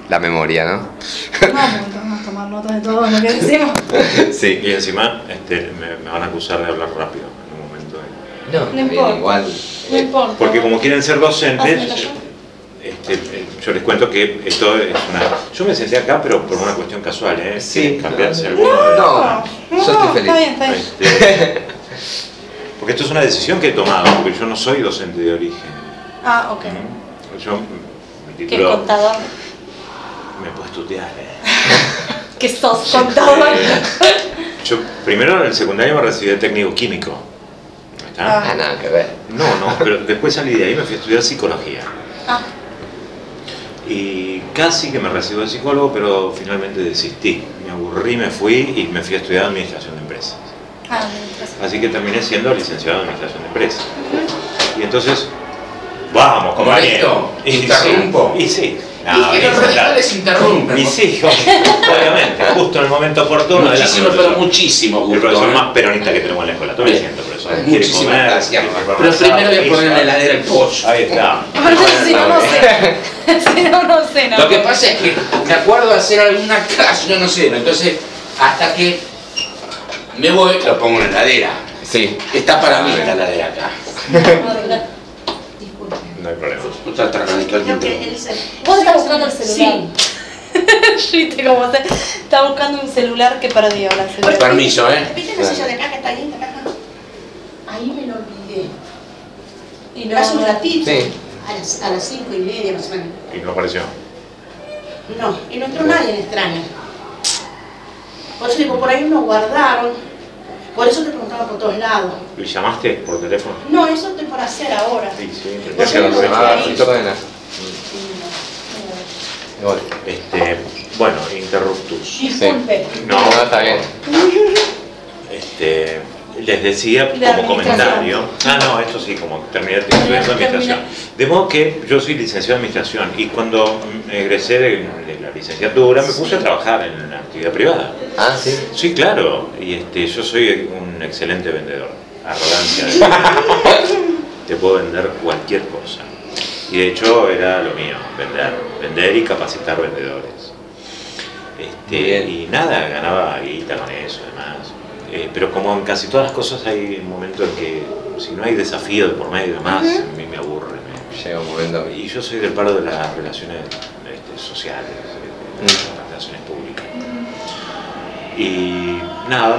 la memoria, ¿no? No, porque vamos a tomar notas de todo lo que decimos. Sí. Y encima me van a acusar de hablar rápido en un momento. No, No bien, importa. igual. No importa. Porque como quieren ser docentes, Hazme yo. yo les cuento que esto es una... Yo me senté acá, pero por una cuestión casual, ¿eh? Sí, ¿Quieren cambiarse no. alguno de... No, yo estoy feliz. Está bien, está bien. Porque esto es una decisión que he tomado, porque yo no soy docente de origen. Ah, ok. Yo, mi ¿Qué título... contador? Me puedes tutear, ¿Qué sos contador? Yo primero en el secundario me recibí de técnico químico. ¿Está? Ah, nada que ver. No, pero después salí de ahí y me fui a estudiar psicología. Ah, Y casi que me recibo de psicólogo, pero finalmente desistí. Me aburrí, me fui y me fui a estudiar administración de empresas. administración. Así que terminé siendo licenciado en administración de empresas. Y entonces, vamos, compañero. ¿Interrumpo? Y sí. Y que los radicales interrumpen. Y sí, obviamente, justo en el momento oportuno. Muchísimo, pero muchísimo El gusto. profesor más peronista que tenemos en la escuela. Tome asiento, profesor. Quiere Muchísimas comer, gracias. quiere comer Pero asado, primero voy a poner en la pizza. heladera el pollo. Ahí está. Aparte, si no, no sé. Si no, no sé, no. Lo que pasa es que me acuerdo de hacer alguna clase, yo no sé, ¿no? Entonces, hasta que me voy, lo pongo en la heladera. Sí. Está para mí la heladera acá. Disculpe. No hay problema. Está radical. Creo que él se... Vos estás buscando el celular. Sí. Viste cómo se... Está buscando un celular que perdió la celular. Permiso, ¿eh? ¿Viste la silla de acá que está ahí? Acá? Ahí me lo olvidé. Y Pero hace un no, ratito. Sí. A las 5:30 más o menos. Y no apareció. No, y no entró nadie en extraña. Por eso digo, por ahí nos guardaron. Por eso te preguntaba por todos lados. ¿Y llamaste por teléfono? No, eso estoy por hacer ahora. Sí, sí. Vos tendría que no haberlo lo llamado. ahí. Esto cadena. Igual. Bueno, interruptus. Disculpe. No, No, está bien. Les decía De como administración. comentario. No, esto sí, como terminé estudiando administración. De modo que yo soy licenciado en administración y cuando egresé de la licenciatura me puse a trabajar en la actividad privada. Ah, sí. Sí, claro. Y yo soy un excelente vendedor. Arrogancia de te puedo vender cualquier cosa. Y de hecho era lo mío, vender y capacitar vendedores. Bien. Y nada, ganaba guita con eso, además. Pero como en casi todas las cosas hay un momento en que si no hay desafío de por medio y demás, a mí me aburre. Llega un momento. Y yo soy del paro de las relaciones sociales, de las relaciones públicas. Y nada,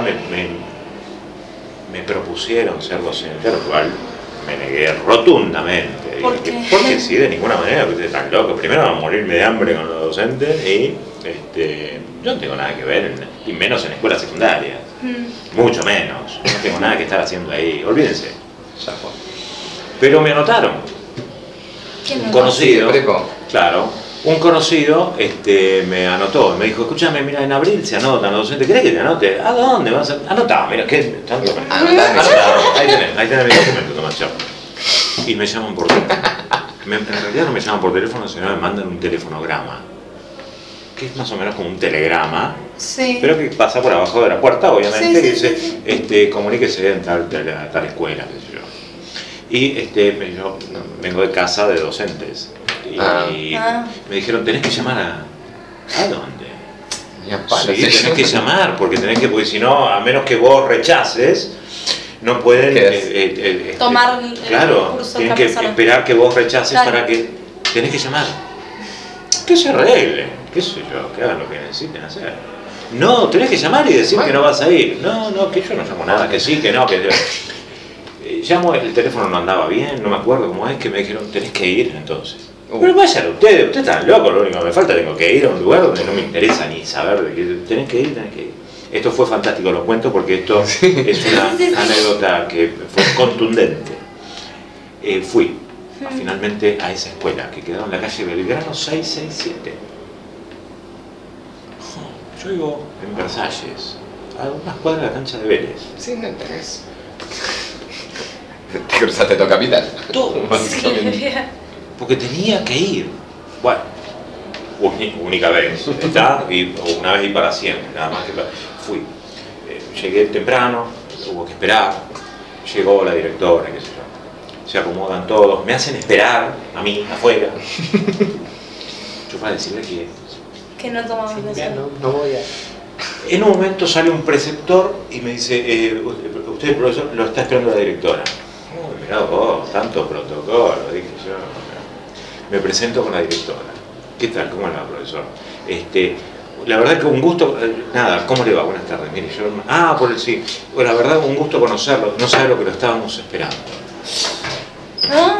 me propusieron ser docente, a lo cual me negué rotundamente. ¿Por Dije, qué? porque sí, de ninguna manera, que ustedes están locos. Primero van a morirme de hambre con los docentes y yo no tengo nada que ver, y menos en escuelas secundarias. Mucho menos. No tengo nada que estar haciendo ahí. Olvídense. Ya fue. Pero me anotaron. ¿Quién Un no? conocido. Sí, preco. Claro. Un conocido me anotó. Me dijo, escúchame, mira, en abril se anotan los docentes. ¿Querés que te anote? ¿A dónde vas a...? Anotá, mira, ¿qué? Tanto me... Anotame. Anotá. Ahí tenés mi documento, Tomás, chao. Y me llaman por teléfono. En realidad no me llaman por teléfono, sino me mandan un telefonograma. Que es más o menos como un telegrama. Sí. Pero que pasa por abajo de la puerta, obviamente, Sí, que sí, dice, comuníquese en tal escuela, qué sé yo. Y yo vengo de casa de docentes. Y me dijeron, tenés que llamar ¿a dónde? Ya para, Sí, tenés que llamar, porque porque si no, a menos que vos rechaces, no pueden Tomar el claro, curso tienen otra que persona. esperar que vos rechaces Claro. para que tenés que llamar. Que se arregle, qué sé yo, que hagan lo que necesiten hacer. No, tenés que llamar y decir que no vas a ir. No, que yo no llamo nada, que sí, que no, que llamo, el teléfono no andaba bien, no me acuerdo cómo es, que me dijeron, tenés que ir entonces. Pero vayan ustedes están locos, lo único que me falta, tengo que ir a un lugar donde no me interesa ni saber de qué, tenés que ir. Esto fue fantástico, lo cuento porque esto es una anécdota que fue contundente. Fui finalmente a esa escuela que quedaba en la calle Belgrano 667. Yo vivo en Versalles, a unas cuadras de la cancha de Vélez. Sí, no tenés. Te cruzaste todo capital. Todo. Básicamente. Porque tenía que ir. Bueno, única vez, ¿está? Y una vez y para siempre, nada más que fui. Llegué temprano, hubo que esperar, llegó la directora, qué sé yo. Se acomodan todos, me hacen esperar a mí afuera. Yo para decirle Que no tomamos Ya, desayuno. no voy a... en un momento sale un preceptor y me dice, usted, profesor, lo está esperando la directora. Uy, mirá vos, tanto protocolo, dije yo. Me presento con la directora. ¿Qué tal? ¿Cómo le va, profesor? La verdad que un gusto, nada, ¿cómo le va? Buenas tardes. Mire, yo, por el sí. Bueno, la verdad, un gusto conocerlo. No sabe lo que lo estábamos esperando. ¿Ah?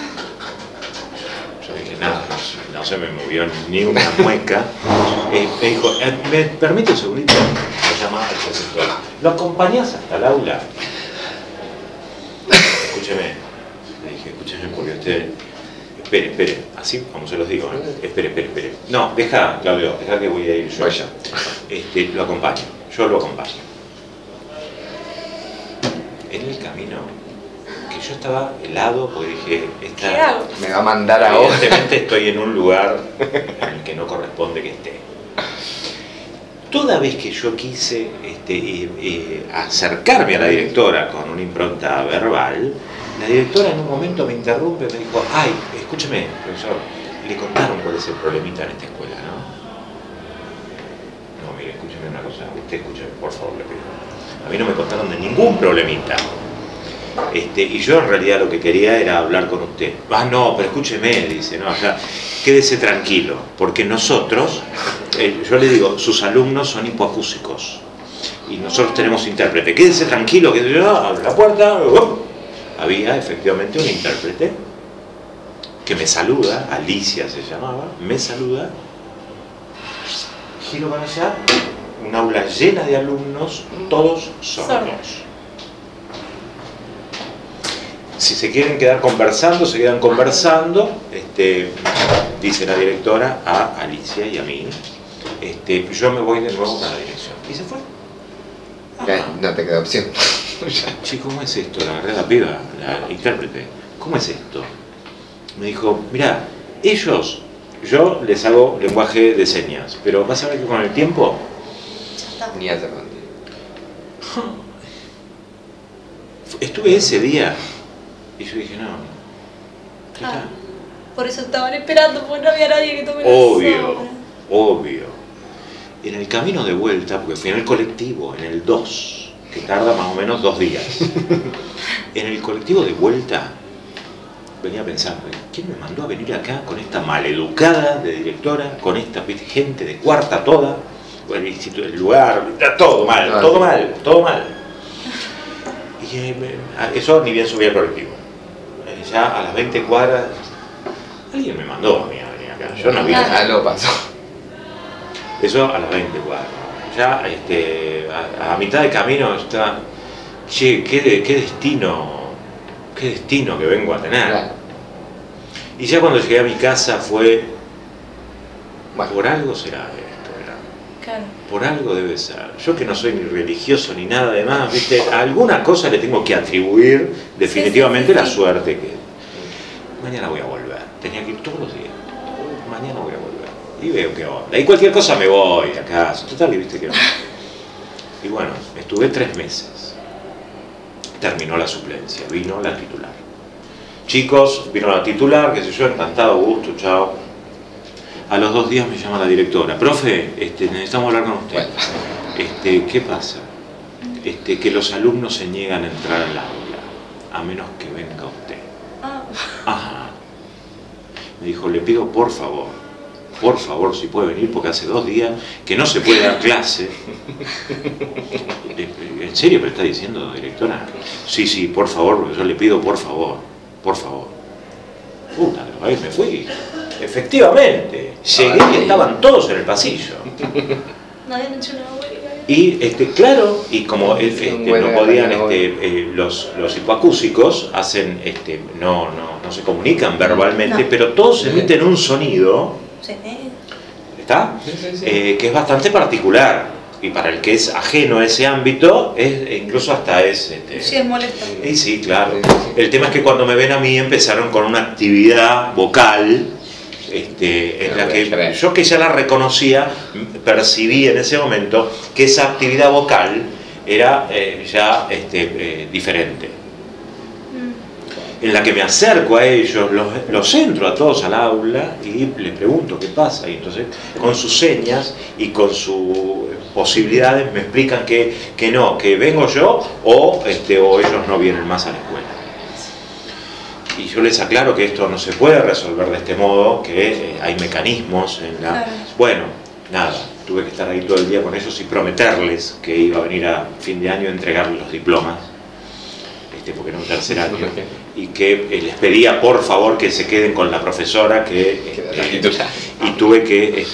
Yo dije, nada, no se me movió ni una mueca. Me dijo, ¿me permite un segundito? Lo llamaba al preceptor. ¿Lo acompañás hasta el aula? Escúcheme. Le dije, escúcheme porque usted... Espere, así como se los digo, ¿eh? Espere. No, deja, Claudio, deja que voy a ir yo. Vaya. Lo acompaño, yo lo acompaño. En el camino, que yo estaba helado, porque dije, ¿Qué hago? Me va a mandar ahora. evidentemente estoy en un lugar en el que no corresponde que esté. Toda vez que yo quise acercarme a la directora con una impronta verbal, la directora en un momento me interrumpe y me dijo, ay, escúcheme, profesor, le contaron cuál es el problemita en esta escuela, ¿no? No, mire, escúcheme una cosa, usted escúcheme, por favor, le pido. A mí no me contaron de ningún problemita. Y yo en realidad lo que quería era hablar con usted. Ah, no, pero escúcheme, dice, no, ya, quédese tranquilo, porque nosotros, yo le digo, sus alumnos son hipoacúsicos y nosotros tenemos intérprete. Quédese tranquilo, que yo abro la puerta, había efectivamente un intérprete que me saluda, Alicia se llamaba, me saluda, giro para allá, un aula llena de alumnos, todos sordos. Si se quieren quedar conversando, se quedan conversando, dice la directora a Alicia y a mí, yo me voy de nuevo para la dirección. Y se fue. Ya, no te queda opción. Che, ¿cómo es esto? La verdad, la piba, la intérprete, ¿cómo es esto? Me dijo, mirá, yo les hago lenguaje de señas, pero vas a ver que con el tiempo... Ni hace rato. Estuve ese día y yo dije, no, ya está. Por eso estaban esperando, porque no había nadie que tome la Obvio. En el camino de vuelta, porque fui en el colectivo, en el 2, que tarda más o menos 2 días. En el colectivo de vuelta venía pensando, ¿quién me mandó a venir acá con esta maleducada de directora, con esta gente de cuarta toda? El lugar, todo mal. Y eso ni bien subí al colectivo. Ya a las 20 cuadras, alguien me mandó a mí a venir acá. Yo no vi nada. Ya lo pasó. Eso a las 20 cuadras. Ya a mitad de camino está, che, qué destino que vengo a tener. Claro. Y ya cuando llegué a mi casa fue, Bueno. por algo será esto, ¿verdad? Claro. Por algo debe ser. Yo que no soy ni religioso ni nada de más, ¿viste? A alguna cosa le tengo que atribuir definitivamente Sí. la suerte que... Mañana voy a volver. Tenía que ir todos los días. Mañana voy a volver. Y veo qué onda. Y cualquier cosa me voy a casa. Total, viste que no. Y bueno, estuve 3 meses. Terminó la suplencia. Vino la titular. Chicos, vino la titular, qué sé yo, encantado, gusto, chao. A los 2 días me llama la directora. Profe, necesitamos hablar con usted. Bueno. ¿Qué pasa? Que los alumnos se niegan a entrar al aula, a menos que venga usted. Ajá. Me dijo, le pido por favor, si puede venir, porque hace 2 días que no se puede dar clase. ¿En serio me está diciendo, directora? Sí, por favor, profesor, le pido por favor. Puta, me fui. Efectivamente, llegué y estaban todos en el pasillo. No habían hecho una huelga. Y claro, y como no podían, los hipoacúsicos hacen, no se comunican verbalmente, No. pero todos emiten un sonido, Sí. ¿está? Sí. Que es bastante particular, y para el que es ajeno a ese ámbito, incluso hasta es... Sí, es molesto. Y sí, claro. Sí. El tema es que cuando me ven a mí empezaron con una actividad vocal, en la que yo, que ya la reconocía, percibí en ese momento que esa actividad vocal era ya diferente. en la que me acerco a ellos, los entro a todos al aula y les pregunto qué pasa. Y entonces, con sus señas y con sus posibilidades, me explican que no, que vengo yo o ellos no vienen más a la escuela. Y yo les aclaro que esto no se puede resolver de este modo, que hay mecanismos en la... Claro. Bueno, nada, tuve que estar ahí todo el día con ellos y prometerles que iba a venir a fin de año a entregarles los diplomas, porque era un tercer año, y que les pedía por favor que se queden con la profesora y tuve que,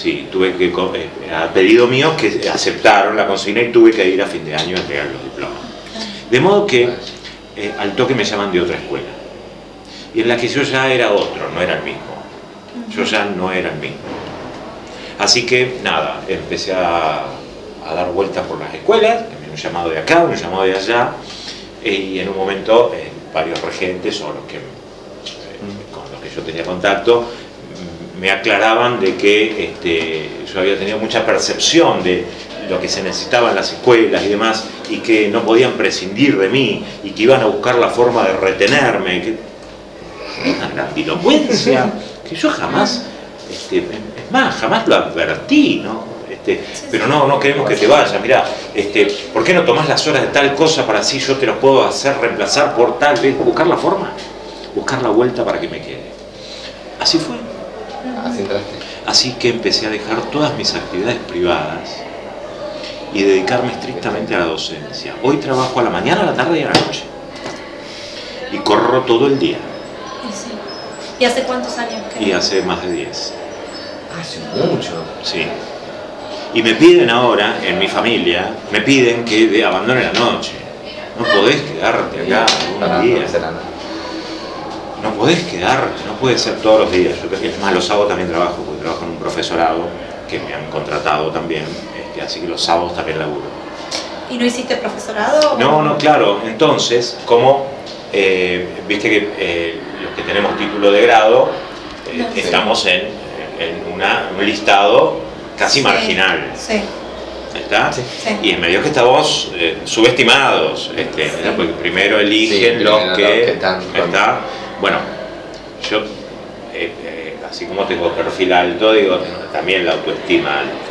a pedido mío, que aceptaron la consigna y tuve que ir a fin de año a entregar los diplomas. De modo que al toque me llaman de otra escuela, y en la que yo ya era otro, no era el mismo. Yo ya no era el mismo. Así que nada, empecé a dar vueltas por las escuelas, un llamado de acá, un llamado de allá, y en un momento varios regentes o los que, con los que yo tenía contacto me aclaraban de que yo había tenido mucha percepción de lo que se necesitaba en las escuelas y demás, y que no podían prescindir de mí y que iban a buscar la forma de retenerme, que una grandilocuencia que yo jamás, es más, jamás lo advertí, ¿no? Pero no queremos que te vayas, mirá, ¿por qué no tomás las horas de tal cosa para así yo te lo puedo hacer reemplazar por tal vez? Buscar la forma, buscar la vuelta para que me quede. Así fue. Así entraste. Así que empecé a dejar todas mis actividades privadas y dedicarme estrictamente a la docencia. Hoy trabajo a la mañana, a la tarde y a la noche. Y corro todo el día. Sí. ¿Y hace cuántos años? Y hace más de 10. Hace mucho. Sí. Y me piden ahora, en mi familia, me piden que abandone la noche. No podés quedarte acá un día. No podés quedarte, no puede ser todos los días. Yo, es más, los sábados también trabajo, porque trabajo en un profesorado que me han contratado también, así que los sábados también laburo. ¿Y no hiciste profesorado? No, claro. Entonces, como viste que los que tenemos título de grado, estamos en un listado casi marginal. Sí. ¿Está? Sí. Y en medio que estamos subestimados, porque primero eligen los que están. Bueno, yo, así como tengo perfil alto, digo, también la autoestima alta.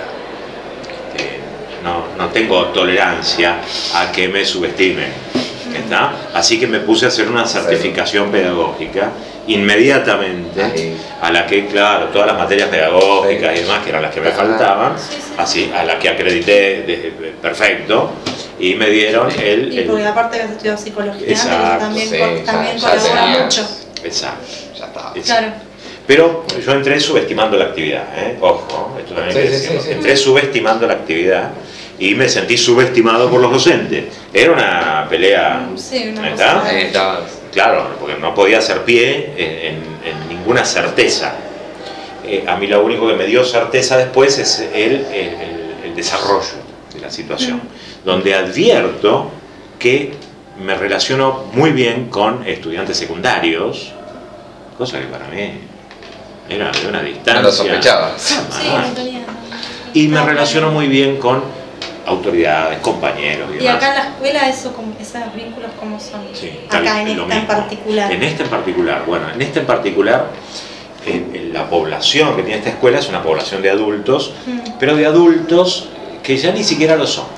No tengo tolerancia a que me subestimen. ¿Está? Así que me puse a hacer una certificación pedagógica inmediatamente, a la que, claro, todas las materias pedagógicas y demás, que eran las que me faltaban, así, a las que acredité perfecto, y me dieron Y porque aparte habías estudiado psicología, exacto, también colabora mucho. Exacto. Ya está. Claro. Pero yo entré subestimando la actividad, ojo, esto también hay que decirlo. Entré subestimando la actividad y me sentí subestimado por los docentes. Era una pelea, sí, una ¿está? cosa. Claro, porque no podía hacer pie en ninguna certeza. A mí lo único que me dio certeza después es el desarrollo de la situación, donde advierto que me relaciono muy bien con estudiantes secundarios, cosa que para mí era de una distancia. No lo sospechabas. Sí, no tenía. Y me relaciono muy bien con autoridades, compañeros y demás. Y acá en la escuela esos vínculos cómo son. Sí, acá en lo esta en mismo. particular. En esta en particular, bueno, en esta en particular, la población que tiene esta escuela es una población de adultos, pero de adultos que ya ni siquiera lo son.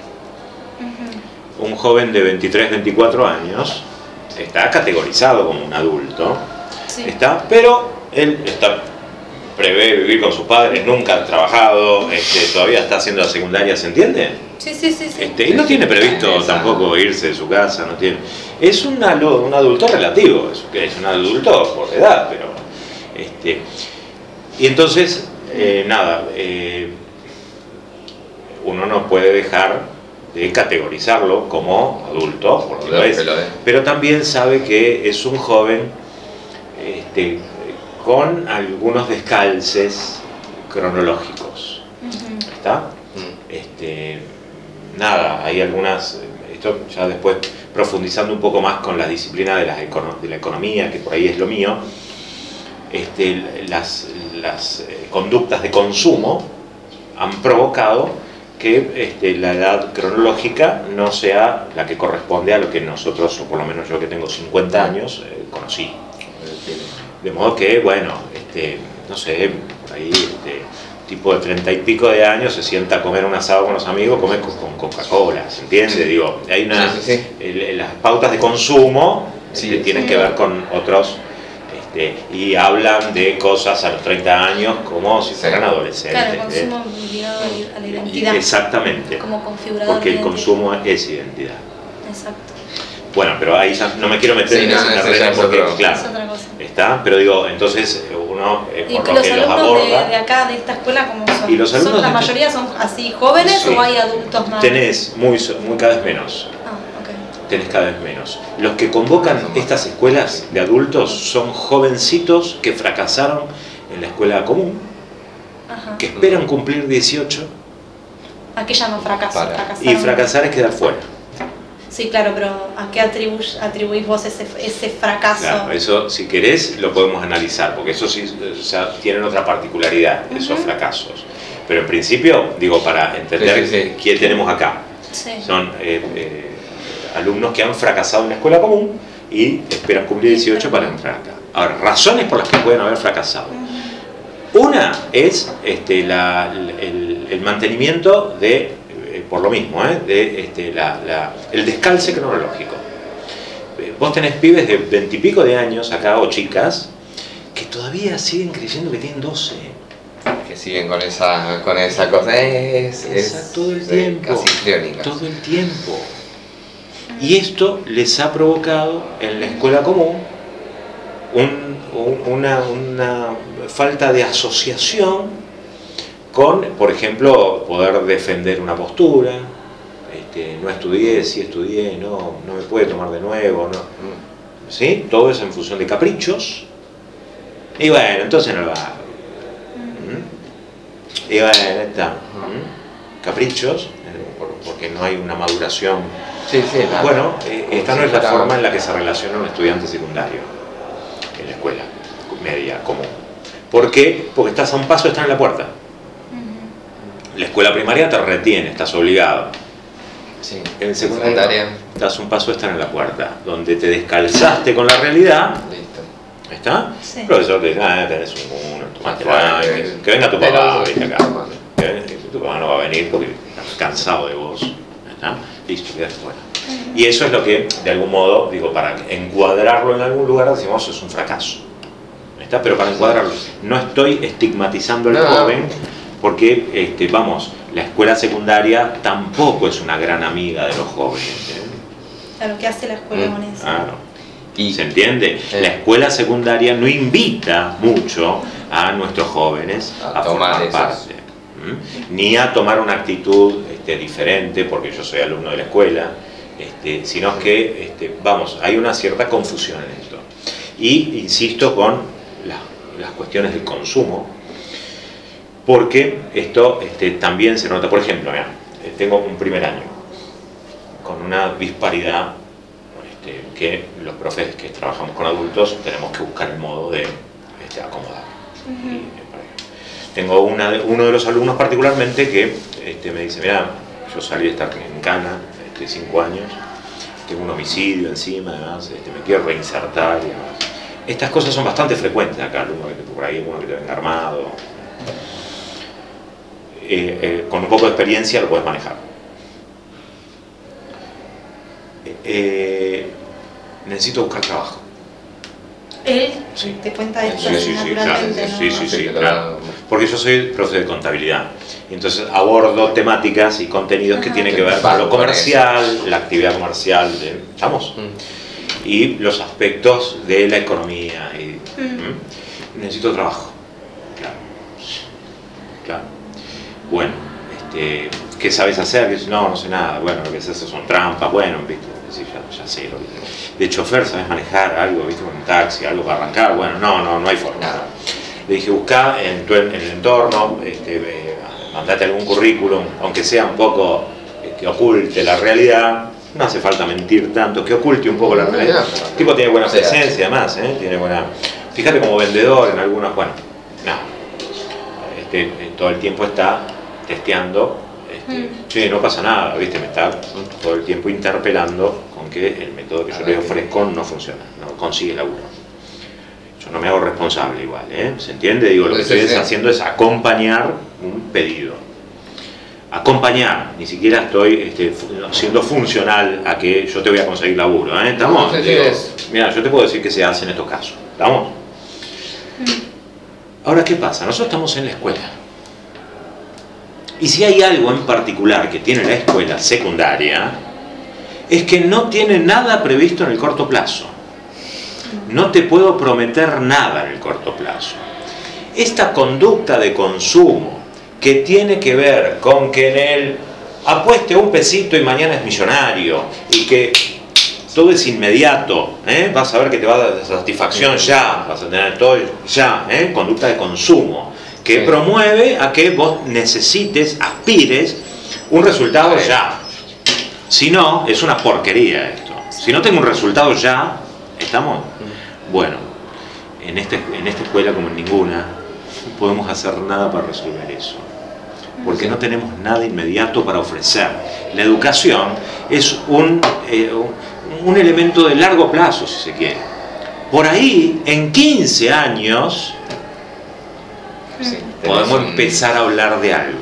Un joven de 23, 24 años está categorizado como un adulto, Sí. pero él prevé vivir con sus padres, nunca ha trabajado, todavía está haciendo la secundaria, ¿se entiende? Sí. Y no tiene previsto tampoco irse de su casa, no tiene. Es un adulto relativo, es un adulto por edad, pero y entonces uno no puede dejar de categorizarlo como adulto, porque lo es, pero también sabe que es un joven con algunos descalces cronológicos. ¿Está? Hay algunas, esto ya después profundizando un poco más con la disciplina de la economía, que por ahí es lo mío, las conductas de consumo han provocado que la edad cronológica no sea la que corresponde a lo que nosotros, o por lo menos yo que tengo 50 años, conocí. De modo que, bueno, no sé, por ahí, tipo de 30 y pico de años se sienta a comer un asado con los amigos, come con Coca-Cola, ¿se entiende? Sí. Digo, hay una, Sí. las pautas de consumo Sí. tienen que ver con otros, y hablan de cosas a los 30 años como si fueran adolescentes. Claro, consumo ligado a la identidad. Exactamente, Como configurador. porque el de consumo es identidad. Exacto. Bueno, pero ahí ya no me quiero meter Sí, en no, ese eso terreno ya es porque, otro. claro, Es otra cosa. está, pero digo, entonces uno, ¿Y por lo los que los alumnos aborda, de acá, de esta escuela, cómo son? Y los alumnos ¿La de- mayoría son así jóvenes Sí. o hay adultos más? tenés muy cada vez menos. Ah, ok. Tenés cada vez menos. Los que convocan estas escuelas de adultos son jovencitos que fracasaron en la escuela común, Ajá. que esperan cumplir 18 ¿A qué llaman fracaso? Para. y fracasar es quedar fuera. Sí, claro, pero ¿a qué atribuís vos ese fracaso? Claro, eso si querés lo podemos analizar, porque eso sí, o sea, tienen otra particularidad, esos fracasos. Pero en principio, digo, para entender Sí. qué tenemos acá, Sí. son alumnos que han fracasado en la escuela común y esperan cumplir 18 para entrar acá. Ahora, razones por las que pueden haber fracasado. Una es el mantenimiento de, por lo mismo, de el descalce cronológico. Vos tenés pibes de 20 y pico de años acá, o chicas, que todavía siguen creyendo que tienen 12. Que siguen con esa cosa. Todo el tiempo. Casi crónica. Todo el tiempo. Y esto les ha provocado en la escuela común una falta de asociación con, por ejemplo, poder defender una postura. No estudié, sí estudié, no me puede tomar de nuevo, no. ¿Sí? Todo eso en función de caprichos. Y bueno, entonces no lo hago. Y bueno, está. Caprichos, porque no hay una maduración. Sí, claro. Bueno, esta no es la Claro. forma en la que se relaciona un estudiante secundario en la escuela media común. ¿Por qué? Porque estás a un paso de estar en la puerta. La escuela primaria te retiene, estás obligado. Sí. En secundaria estás a un paso de estar en la puerta, donde te descalzaste con la realidad. Listo. Sí. ¿Está? El profesor te dice, tenés uno, tomate Bueno, que venga tu papá, pero- vete acá. Tu papá no va a venir porque estás cansado de vos. ¿Está? Listo, quedaste fuera. Y eso es lo que, de algún modo, digo, para encuadrarlo en algún lugar, decimos, es un fracaso. ¿Está? Pero para encuadrarlo, no estoy estigmatizando al No. joven, porque, vamos, la escuela secundaria tampoco es una gran amiga de los jóvenes. Claro, ¿qué hace la escuela con eso? Claro. Y ¿Se entiende? La escuela secundaria no invita mucho a nuestros jóvenes A a tomar formar esos. parte, ni a tomar una actitud diferente, porque yo soy alumno de la escuela, sino que, vamos, hay una cierta confusión en esto. Y insisto con las cuestiones del consumo, porque esto también se nota. Por ejemplo, mira, tengo un primer año con una disparidad que los profes que trabajamos con adultos tenemos que buscar el modo de acomodar. Tengo uno de los alumnos particularmente que me dice, mira, yo salí de estar en Cana, 5 años, tengo un homicidio encima, además, me quiero reinsertar y demás. Estas cosas son bastante frecuentes acá, por ahí uno que te venga armado. Con un poco de experiencia lo puedes manejar. Necesito buscar trabajo. Él Sí. te cuenta esto Sí, naturalmente, claro, ¿no? sí, claro. Porque yo soy profe de contabilidad y entonces abordo temáticas y contenidos que Ajá. tienen que ver con lo comercial, la actividad comercial, ¿estamos? Y los aspectos de la economía. Necesito trabajo. Claro. Bueno, ¿qué sabes hacer? No sé nada. Bueno, lo que se hace son trampas. Bueno, ¿viste? Sí, ya sé. De chofer, ¿sabes manejar algo? ¿Viste? Con un taxi, algo para arrancar. Bueno, no hay forma. Nada. Le dije, buscá en el entorno, mandate algún currículum, aunque sea un poco que oculte la realidad. No hace falta mentir tanto, que oculte un poco la realidad. El tipo tiene buena presencia, además, tiene buena. Fíjate como vendedor en algunas, bueno, no. Todo el tiempo está testeando Che, no pasa nada, ¿viste? Me está todo el tiempo interpelando con que el método que yo le ofrezco no funciona, no consigue laburo. Yo no me hago responsable igual, ¿se entiende? Digo, lo que estoy haciendo es acompañar un pedido. Acompañar, ni siquiera estoy siendo funcional a que yo te voy a conseguir laburo, ¿estamos? Mira, yo te puedo decir que se hace en estos casos, ¿estamos? Ahora, ¿qué pasa? Nosotros estamos en la escuela. Y si hay algo en particular que tiene la escuela secundaria, es que no tiene nada previsto en el corto plazo. No te puedo prometer nada en el corto plazo. Esta conducta de consumo que tiene que ver con que en él apueste un pesito y mañana es millonario y que todo es inmediato, vas a ver que te va a dar satisfacción ya, vas a tener todo ya, conducta de consumo que promueve a que vos necesites, aspires un resultado ya. Si no, es una porquería esto. Si no tengo un resultado ya, ¿estamos? Bueno, en esta escuela como en ninguna, no podemos hacer nada para resolver eso. Porque no tenemos nada inmediato para ofrecer. La educación es un elemento de largo plazo, si se quiere. Por ahí, en 15 años, podemos empezar a hablar de algo.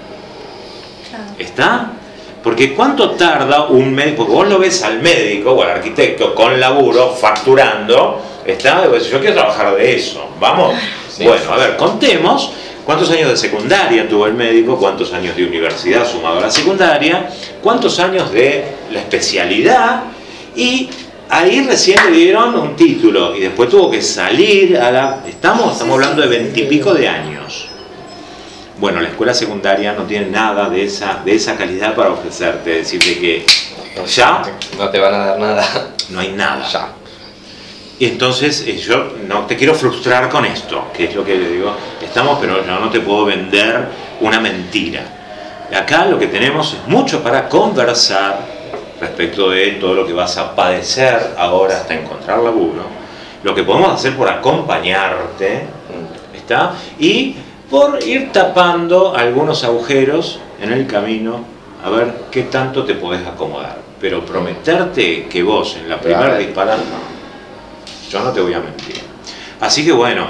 ¿Está? Porque ¿cuánto tarda un médico? Porque vos lo ves al médico o al arquitecto con laburo, facturando, ¿está? Yo quiero trabajar de eso, ¿vamos? Bueno, a ver, contemos cuántos años de secundaria tuvo el médico, cuántos años de universidad sumado a la secundaria, cuántos años de la especialidad, y ahí recién le dieron un título y después tuvo que salir a la... Estamos hablando de 20 y pico de años. Bueno, la escuela secundaria no tiene nada de esa calidad para ofrecerte, decirte que ya no te van a dar nada. No hay nada. Ya. Y entonces yo no te quiero frustrar con esto, que es lo que le digo, pero yo no te puedo vender una mentira. Acá lo que tenemos es mucho para conversar respecto de todo lo que vas a padecer ahora hasta encontrar laburo, lo que podemos hacer por acompañarte, ¿está? Y por ir tapando algunos agujeros en el camino, a ver qué tanto te podés acomodar. Pero prometerte que vos en la primera disparada, no, yo no te voy a mentir. Así que bueno,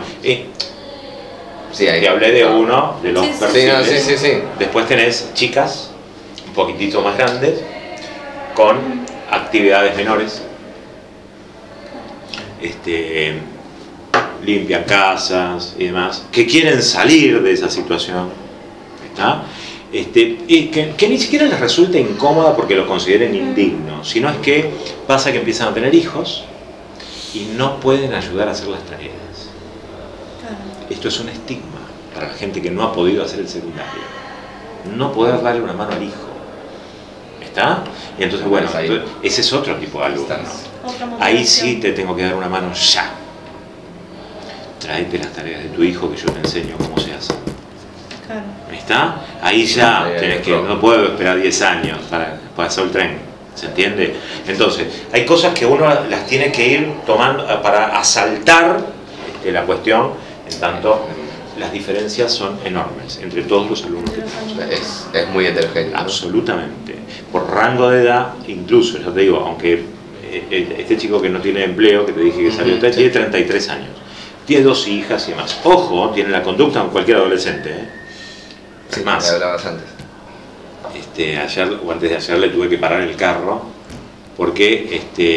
te hablé de uno de los perfiles. Sí. Después tenés chicas un poquitito más grandes con actividades menores, limpian casas y demás, que quieren salir de esa situación, ¿está? Y que ni siquiera les resulta incómoda porque lo consideren indigno, sino es que pasa que empiezan a tener hijos y no pueden ayudar a hacer las tareas. Esto es un estigma para la gente que no ha podido hacer el secundario. No poder darle una mano al hijo. ¿Está? Y entonces, bueno, ese es otro tipo de alumno. Ahí sí te tengo que dar una mano ya. Tráete las tareas de tu hijo que yo te enseño cómo se hace. ¿Está? Ahí ya tenés que, no puedo esperar 10 años para hacer el tren. ¿Se entiende? Entonces, hay cosas que uno las tiene que ir tomando para asaltar la cuestión, en tanto las diferencias son enormes entre todos los alumnos que tenemos. Es muy heterogéneo. Absolutamente. Por rango de edad, incluso, yo te digo, aunque este chico que no tiene empleo, que te dije que salió, tiene 33 años. Tiene 2 hijas y demás. Ojo, tiene la conducta de cualquier adolescente. Sí, más. me hablabas antes. Ayer o antes de ayer le tuve que parar el carro porque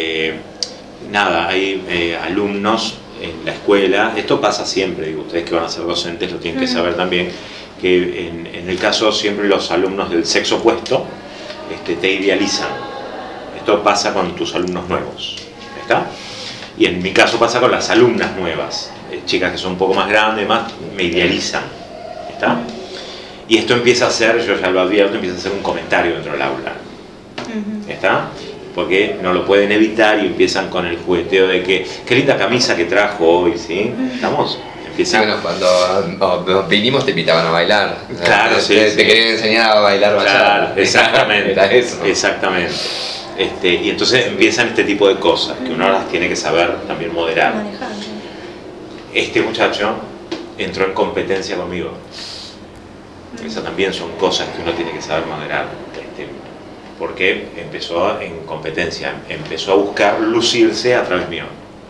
hay alumnos en la escuela. Esto pasa siempre, digo, ustedes que van a ser docentes lo tienen que saber también, que en el caso siempre los alumnos del sexo opuesto te idealizan. Esto pasa con tus alumnos nuevos, ¿está? Y en mi caso pasa con las alumnas nuevas, chicas que son un poco más grandes, me idealizan, ¿está? Y esto empieza a ser, yo ya lo advierto, empieza a ser un comentario dentro del aula, ¿está? Porque no lo pueden evitar y empiezan con el jugueteo de que qué linda camisa que trajo hoy, ¿sí? ¿Estamos? Empiezan... Sí, bueno, cuando vinimos te invitaban a bailar. Claro, te querían enseñar a bailar bachata. Claro, exactamente. Era eso. Exactamente. Y entonces empiezan este tipo de cosas que uno las tiene que saber también moderar. Este muchacho entró en competencia conmigo. Esas también son cosas que uno tiene que saber moderar. Porque empezó en competencia, empezó a buscar lucirse a través mío.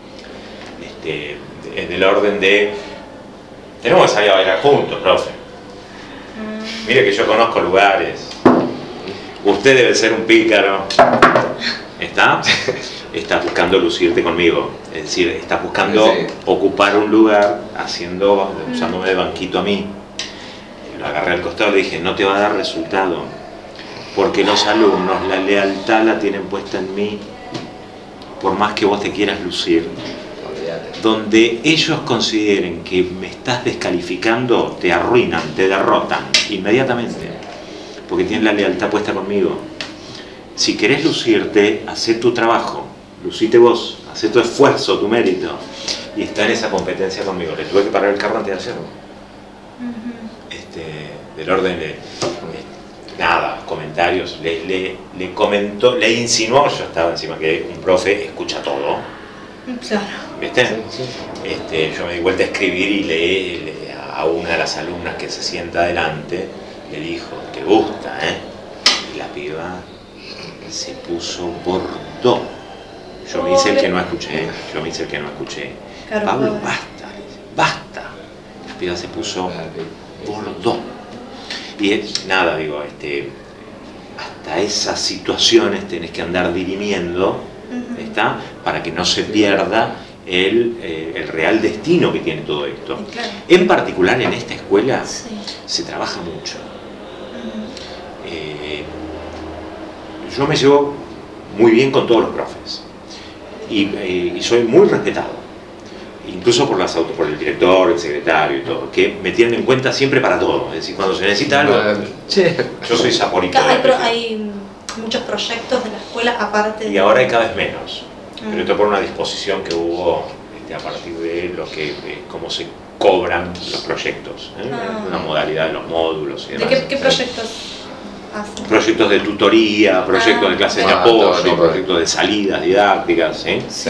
En el orden de, tenemos que salir a bailar juntos, profe. Mire que yo conozco lugares. Usted debe ser un pícaro. Estás buscando lucirte conmigo. Es decir, estás buscando ocupar un lugar usándome de banquito a mí. Lo agarré al costado y le dije, no te va a dar resultado. Porque los alumnos la lealtad la tienen puesta en mí. Por más que vos te quieras lucir. Donde ellos consideren que me estás descalificando, te arruinan, te derrotan inmediatamente. Porque tienen la lealtad puesta conmigo. Si querés lucirte, hacé tu trabajo, lucite vos, hacé tu esfuerzo, tu mérito, y está en esa competencia conmigo. Le tuve que parar el carro antes de hacerlo. Del orden de nada, comentarios, le comentó, le insinuó, yo estaba encima que un profe escucha todo. Claro. ¿Viste? Yo me di vuelta a escribir y leí a una de las alumnas que se sienta adelante, le dijo, te gusta, ¿eh? Y la piba se puso bordó. Yo me hice el que no escuché, Claro, Pablo, basta, basta. La piba se puso bordó. Y nada, digo, hasta esas situaciones tenés que andar dirimiendo, ¿está? Para que no se pierda el real destino que tiene todo esto. Claro. En particular en esta escuela se trabaja mucho. Yo me llevo muy bien con todos los profes y soy muy respetado, incluso por el director, el secretario y todo, que me tienen en cuenta siempre para todo. Es decir, cuando se necesita algo, yo soy saporito. Hay muchos proyectos de la escuela aparte y ahora hay cada vez menos, pero esto por una disposición que hubo a partir de lo que cómo se cobran los proyectos, una modalidad de los módulos y demás. ¿De qué proyectos hacen? Proyectos de tutoría, proyectos de clases de apoyo, proyectos de salidas didácticas. Sí.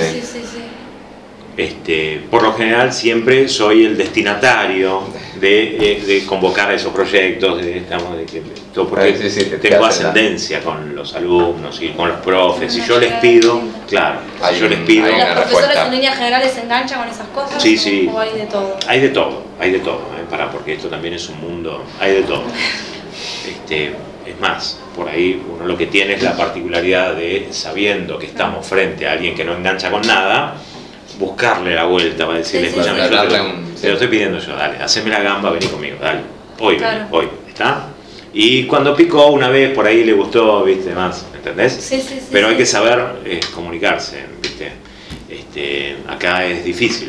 Por lo general siempre soy el destinatario de convocar a esos proyectos, porque tengo ascendencia con los alumnos y con los profes, y yo les pido, claro, Hay yo les una pido. ¿Los profesores respuesta. en líneas generales se enganchan con esas cosas? Sí. ¿O hay de todo? Hay de todo, porque esto también es un mundo, hay de todo. Es más, por ahí uno lo que tiene es la particularidad de, sabiendo que estamos frente a alguien que no engancha con nada, buscarle la vuelta para decirle, escúchame, yo te lo estoy pidiendo yo, dale, haceme la gamba, vení conmigo, dale, hoy, hoy, ¿está? Y cuando picó una vez, por ahí le gustó, viste, más, ¿entendés? Sí. Pero hay que saber comunicarse, viste. Acá es difícil,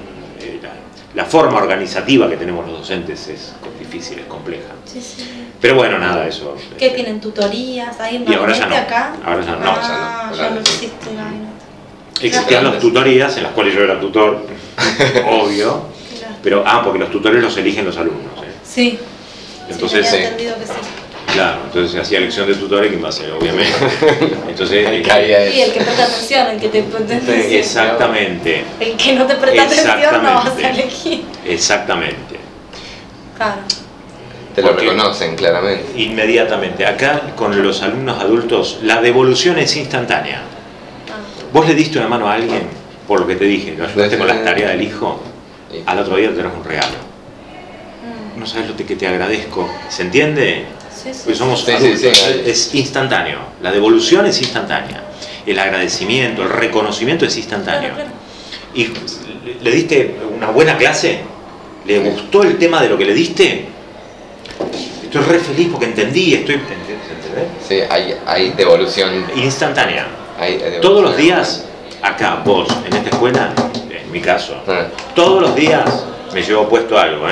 la forma organizativa que tenemos los docentes es difícil, es compleja. Sí. Pero bueno, nada, eso. ¿Qué tienen? ¿Tutorías? ¿Hay Y ahora ya no. acá? Ahora ya no. Ya no existe. Existían las tutorías en las cuales yo era tutor, obvio, Claro. pero porque los tutores los eligen los alumnos. Sí. Entonces, tenía entendido que sí. claro, entonces se hacía elección de tutores, ¿quién va a ser? Obviamente. Entonces, Sí, el que presta atención, el que te presta atención. exactamente. El que no te presta atención no vas a elegir. Exactamente. Claro. Te lo Porque reconocen claramente. Inmediatamente. Acá con los alumnos adultos la devolución es instantánea. Vos le diste una mano a alguien, por lo que te dije, lo ayudaste con las tareas del hijo, al otro día te traes un regalo. No sabes lo que te agradezco. ¿Se entiende? Sí. Porque somos adultos. Es instantáneo. La devolución es instantánea. El agradecimiento, el reconocimiento es instantáneo. Claro. Y le diste una buena clase, le gustó el tema de lo que le diste, estoy re feliz porque entendí, ¿entendés? Sí, hay devolución. Instantánea. Hay devolución. Todos los días, acá, vos, en esta escuela, en mi caso, todos los días me llevo puesto algo,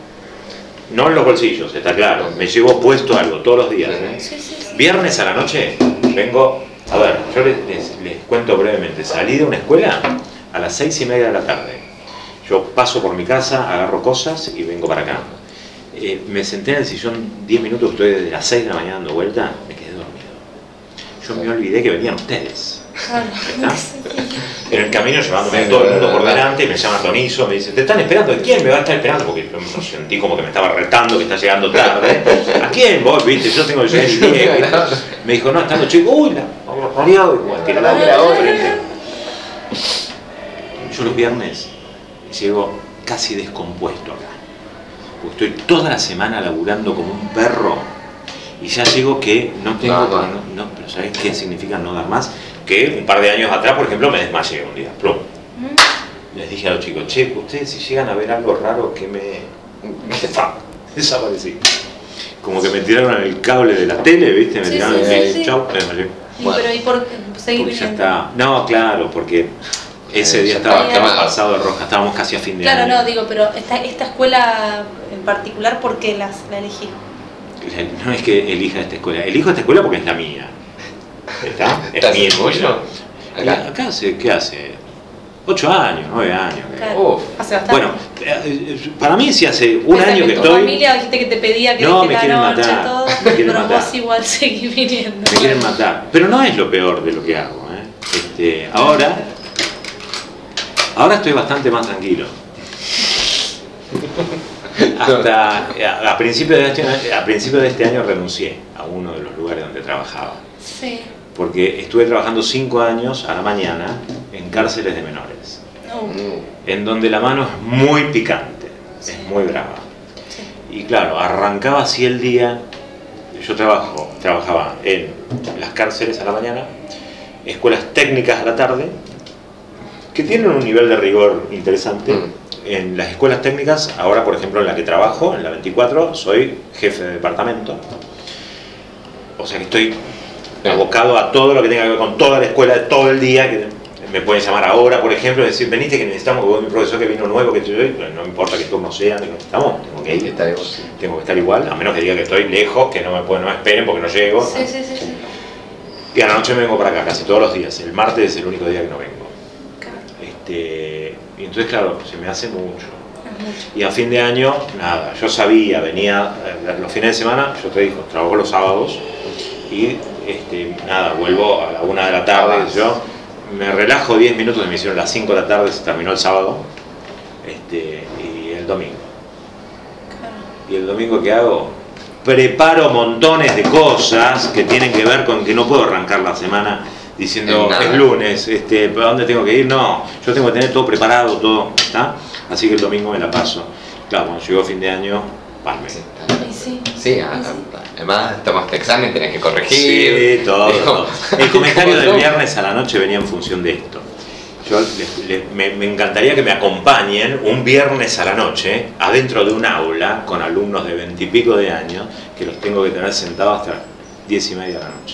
no en los bolsillos, está claro, me llevo puesto algo todos los días. Sí. Viernes a la noche vengo, a ver, yo les cuento brevemente, salí de una escuela a las 6:30 de la tarde. Yo paso por mi casa, agarro cosas y vengo para acá. Me senté en el sillón 10 minutos, estoy desde las 6 de la mañana dando vuelta, me quedé dormido. Yo me olvidé que venían ustedes. Claro. ¿Está? En el camino llevándome a todo el mundo por delante, me llama Tonizo, me dice, ¿te están esperando? ¿Quién me va a estar esperando? Porque yo sentí como que me estaba retando, que está llegando tarde. ¿A quién vos, viste? Yo tengo el llegar y 10. Me dijo, no, están los chicos, uy, la rodeado, igual, tiré la frente. Yo los viernes llego casi descompuesto acá. Porque estoy toda la semana laburando como un perro y ya llego que no tengo, pero ¿sabés qué significa no dar más? Que un par de años atrás, por ejemplo, me desmayé un día. ¡Plum! Les dije a los chicos, che, ustedes si llegan a ver algo raro que me... desaparecí. Como que me tiraron el cable de la tele, ¿viste? Me tiraron el chau, me desmayé. Pero ¿y por seguir Porque ya viniendo? está... No, claro, porque ese día estaba pasado de roja, estábamos casi a fin de año. Claro, no, digo, pero esta escuela en particular, ¿por qué la elegí? No es que elija esta escuela, elijo esta escuela porque es la mía. ¿Está? Es mi escuela. Acá hace, ¿qué hace? 8 años, 9 años. Claro. Hace bastante. Bueno, para mí sí hace un año que tu estoy... familia dijiste que te pedía que no, deje me la quieren noche, matar, todo, me quieren pero matar. vos igual seguís viniendo. Me quieren matar. Pero no es lo peor de lo que hago. Ahora estoy bastante más tranquilo. Hasta a principio de este año renuncié a uno de los lugares donde trabajaba. Sí. Porque estuve trabajando 5 años a la mañana en cárceles de menores. En donde la mano es muy picante, es muy brava. Y claro, arrancaba así el día. Yo trabajaba en las cárceles a la mañana, escuelas técnicas a la tarde, que tienen un nivel de rigor interesante. En las escuelas técnicas, ahora por ejemplo en la que trabajo, en la 24, soy jefe de departamento. O sea que estoy abocado a todo lo que tenga que ver con toda la escuela de todo el día. Que me pueden llamar ahora, por ejemplo, y decir, venite que necesitamos, que vos, mi profesor que vino nuevo, que no importa qué turno sea, que necesitamos, tengo que ir. Tengo que estar igual, a menos que diga que estoy lejos, que no me esperen porque no llego. Sí. Y a la noche me vengo para acá casi todos los días. El martes es el único día que no vengo. Y entonces, claro, se me hace mucho. Y a fin de año, nada, yo sabía, venía los fines de semana, yo te digo, trabajo los sábados y nada, vuelvo a la 1 de la tarde, yo me relajo 10 minutos, me hicieron las 5 de la tarde, se terminó el sábado, y el domingo. ¿Y el domingo qué hago? Preparo montones de cosas que tienen que ver con que no puedo arrancar la semana diciendo es lunes, ¿para dónde tengo que ir? No, yo tengo que tener todo preparado, todo, ¿está? Así que el domingo me la paso. Claro, cuando llegó fin de año, palme. Sí, además tomaste examen, tenés que corregir. Sí, todo. El comentario del viernes a la noche venía en función de esto. Yo me encantaría que me acompañen un viernes a la noche adentro de un aula con alumnos de 20 y pico de años que los tengo que tener sentados hasta 10 y media de la noche.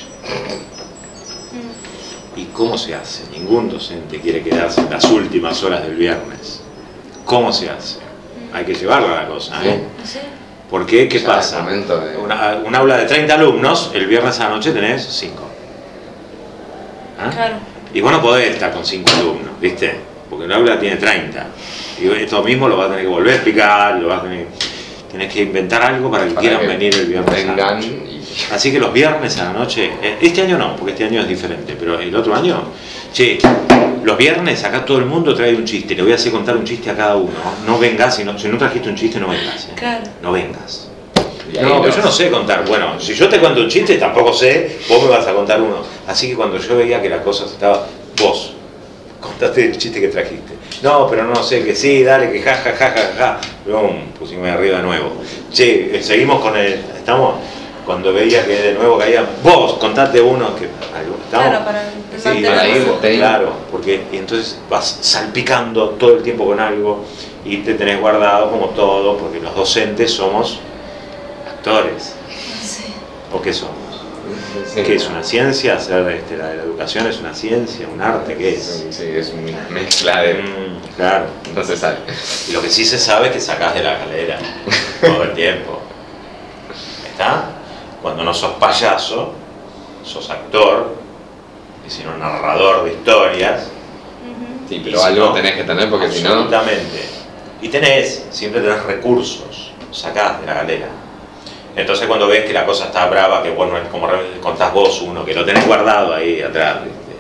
¿Y cómo se hace? Ningún docente quiere quedarse en las últimas horas del viernes. ¿Cómo se hace? Hay que llevarla la cosa, ¿eh? ¿Por qué? ¿Qué pasa? Un aula de 30 alumnos, el viernes a la noche tenés 5. ¿Ah? Claro. Y vos no podés estar con 5 alumnos, ¿viste? Porque el aula tiene 30. Y esto mismo lo vas a tener que volver a explicar, tenés que inventar algo para que quieran venir el viernes a la noche. Así que los viernes a la noche, este año no, porque este año es diferente, pero el otro año, los viernes acá todo el mundo trae un chiste, le voy a hacer contar un chiste a cada uno. No vengas, si no trajiste un chiste, no vengas. Claro. No vengas. No, pero yo no sé contar. Bueno, si yo te cuento un chiste, tampoco sé, vos me vas a contar uno. Así que cuando yo veía que la cosa estaba, vos, contaste el chiste que trajiste. No, pero no sé, que sí, dale, que ja. Pusimos arriba de nuevo. Seguimos con cuando veía que de nuevo caían, vos, contate uno que estamos. Claro, para ir, claro, porque y entonces vas salpicando todo el tiempo con algo y te tenés guardado como todo, porque los docentes somos actores. Sí. ¿O qué somos? ¿Qué es una ciencia? Hacer la educación es una ciencia, un arte, ¿qué es? Sí, es una mezcla de... claro. No se sabe. Y lo que sí se sabe es que sacás de la galera todo el tiempo. ¿Está? Cuando no sos payaso, sos actor, y si no narrador de historias. Sí, pero algo tenés que tener porque si no... Absolutamente. Y siempre tenés recursos, sacás de la galera. Entonces cuando ves que la cosa está brava, que vos no es como contás vos uno, que lo tenés guardado ahí atrás, ¿viste? Y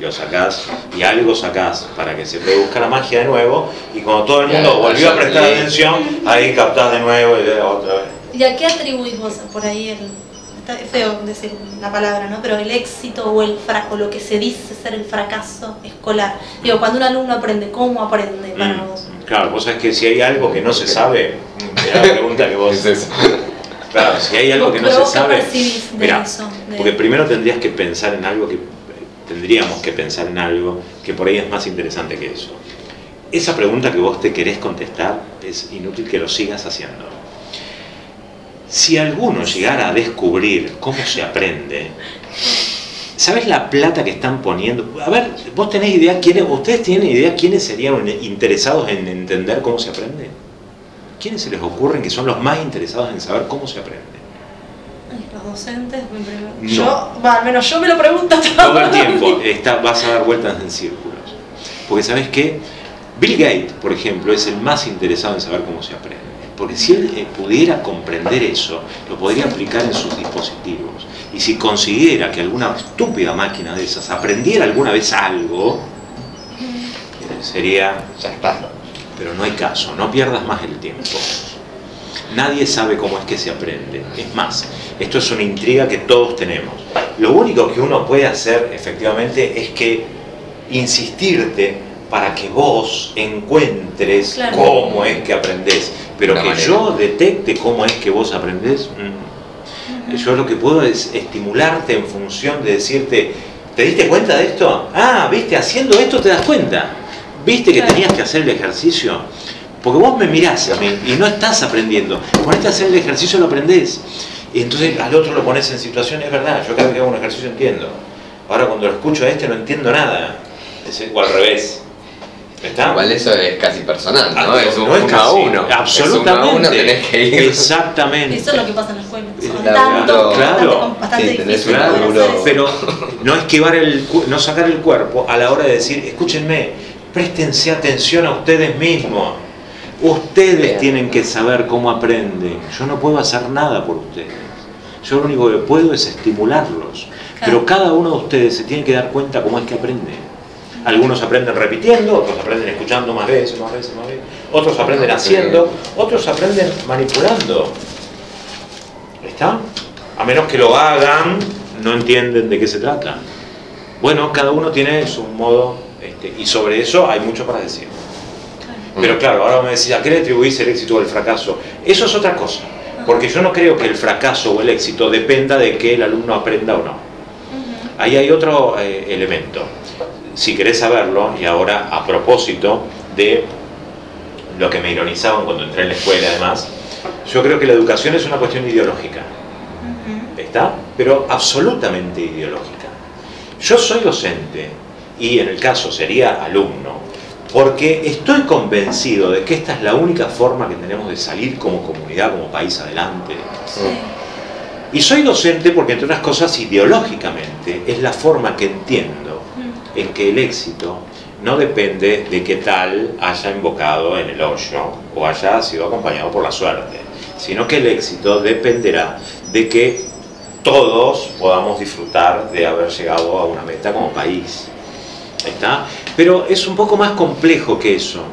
lo sacás y algo sacás para que se produzca la magia de nuevo, y cuando todo el mundo volvió a prestar atención, ahí captás de nuevo y otra vez. ¿Y a qué atribuís vos por ahí está feo decir la palabra, ¿no? Pero el éxito o lo que se dice ser el fracaso escolar? Digo, cuando un alumno aprende, ¿cómo aprende para vos? Claro, vos sabés que si hay algo que no se sabe, mirá la pregunta que vos... Es eso. Claro, si hay algo que no se sabe... Mirá, eso, porque primero tendrías que pensar en algo que... Tendríamos que pensar en algo que por ahí es más interesante que eso. Esa pregunta que vos te querés contestar, es inútil que lo sigas haciendo. Si alguno llegara a descubrir cómo se aprende, ¿sabes la plata que están poniendo? A ver, ¿vos tenés idea ustedes tienen idea quiénes serían interesados en entender cómo se aprende? ¿Quiénes se les ocurren que son los más interesados en saber cómo se aprende? Los docentes, No. yo, al menos yo me lo pregunto Todo el tiempo vas a dar vueltas en círculos. Porque ¿sabes qué? Bill Gates, por ejemplo, es el más interesado en saber cómo se aprende. Porque si él pudiera comprender eso, lo podría aplicar en sus dispositivos. Y si consiguiera que alguna estúpida máquina de esas aprendiera alguna vez algo, sería... Ya está. Pero no hay caso, no pierdas más el tiempo. Nadie sabe cómo es que se aprende. Es más, esto es una intriga que todos tenemos. Lo único que uno puede hacer, efectivamente, es que insistirte para que vos encuentres cómo es que aprendés. Pero que yo detecte cómo es que vos aprendés, yo lo que puedo es estimularte en función de decirte, ¿te diste cuenta de esto? Ah, viste, haciendo esto te das cuenta. ¿Viste que tenías que hacer el ejercicio? Porque vos me mirás a mí y no estás aprendiendo. Ponete a hacer el ejercicio, lo aprendés. Y entonces al otro lo pones en situaciones, es verdad, yo cada vez que hago un ejercicio entiendo. Ahora cuando lo escucho a este no entiendo nada. O al revés. ¿Está? Igual eso es casi personal, ¿no? No Es un no es uno a casi, uno. absolutamente. Es uno a uno, tenés que ir. Exactamente. Eso es lo que pasa en la escuela. Son Claro, claro. bastante Sí, tenés difícil un poder laburo. hacer eso. Pero no esquivar no sacar el cuerpo a la hora de decir, escúchenme, préstense atención a ustedes mismos. Ustedes Bien. tienen que saber cómo aprenden. Yo no puedo hacer nada por ustedes. Yo lo único que puedo es estimularlos. Pero cada uno de ustedes se tiene que dar cuenta cómo es que aprende. Algunos aprenden repitiendo, otros aprenden escuchando más veces. Otros aprenden haciendo, otros aprenden manipulando. ¿Está? A menos que lo hagan, no entienden de qué se trata. Bueno, cada uno tiene su modo, y sobre eso hay mucho para decir. Pero claro, ahora me decís, ¿a qué le atribuís el éxito o el fracaso? Eso es otra cosa. Porque yo no creo que el fracaso o el éxito dependa de que el alumno aprenda o no. Ahí hay otro elemento. Si querés saberlo, y ahora a propósito de lo que me ironizaban cuando entré en la escuela además, yo creo que la educación es una cuestión ideológica. ¿Está? Pero absolutamente ideológica. Yo soy docente, y en el caso sería alumno, porque estoy convencido de que esta es la única forma que tenemos de salir como comunidad, como país adelante. Y soy docente porque, entre otras cosas, ideológicamente es la forma que entiendo en que el éxito no depende de qué tal haya invocado en el hoyo o haya sido acompañado por la suerte, sino que el éxito dependerá de que todos podamos disfrutar de haber llegado a una meta como país. ¿Está? Pero es un poco más complejo que eso.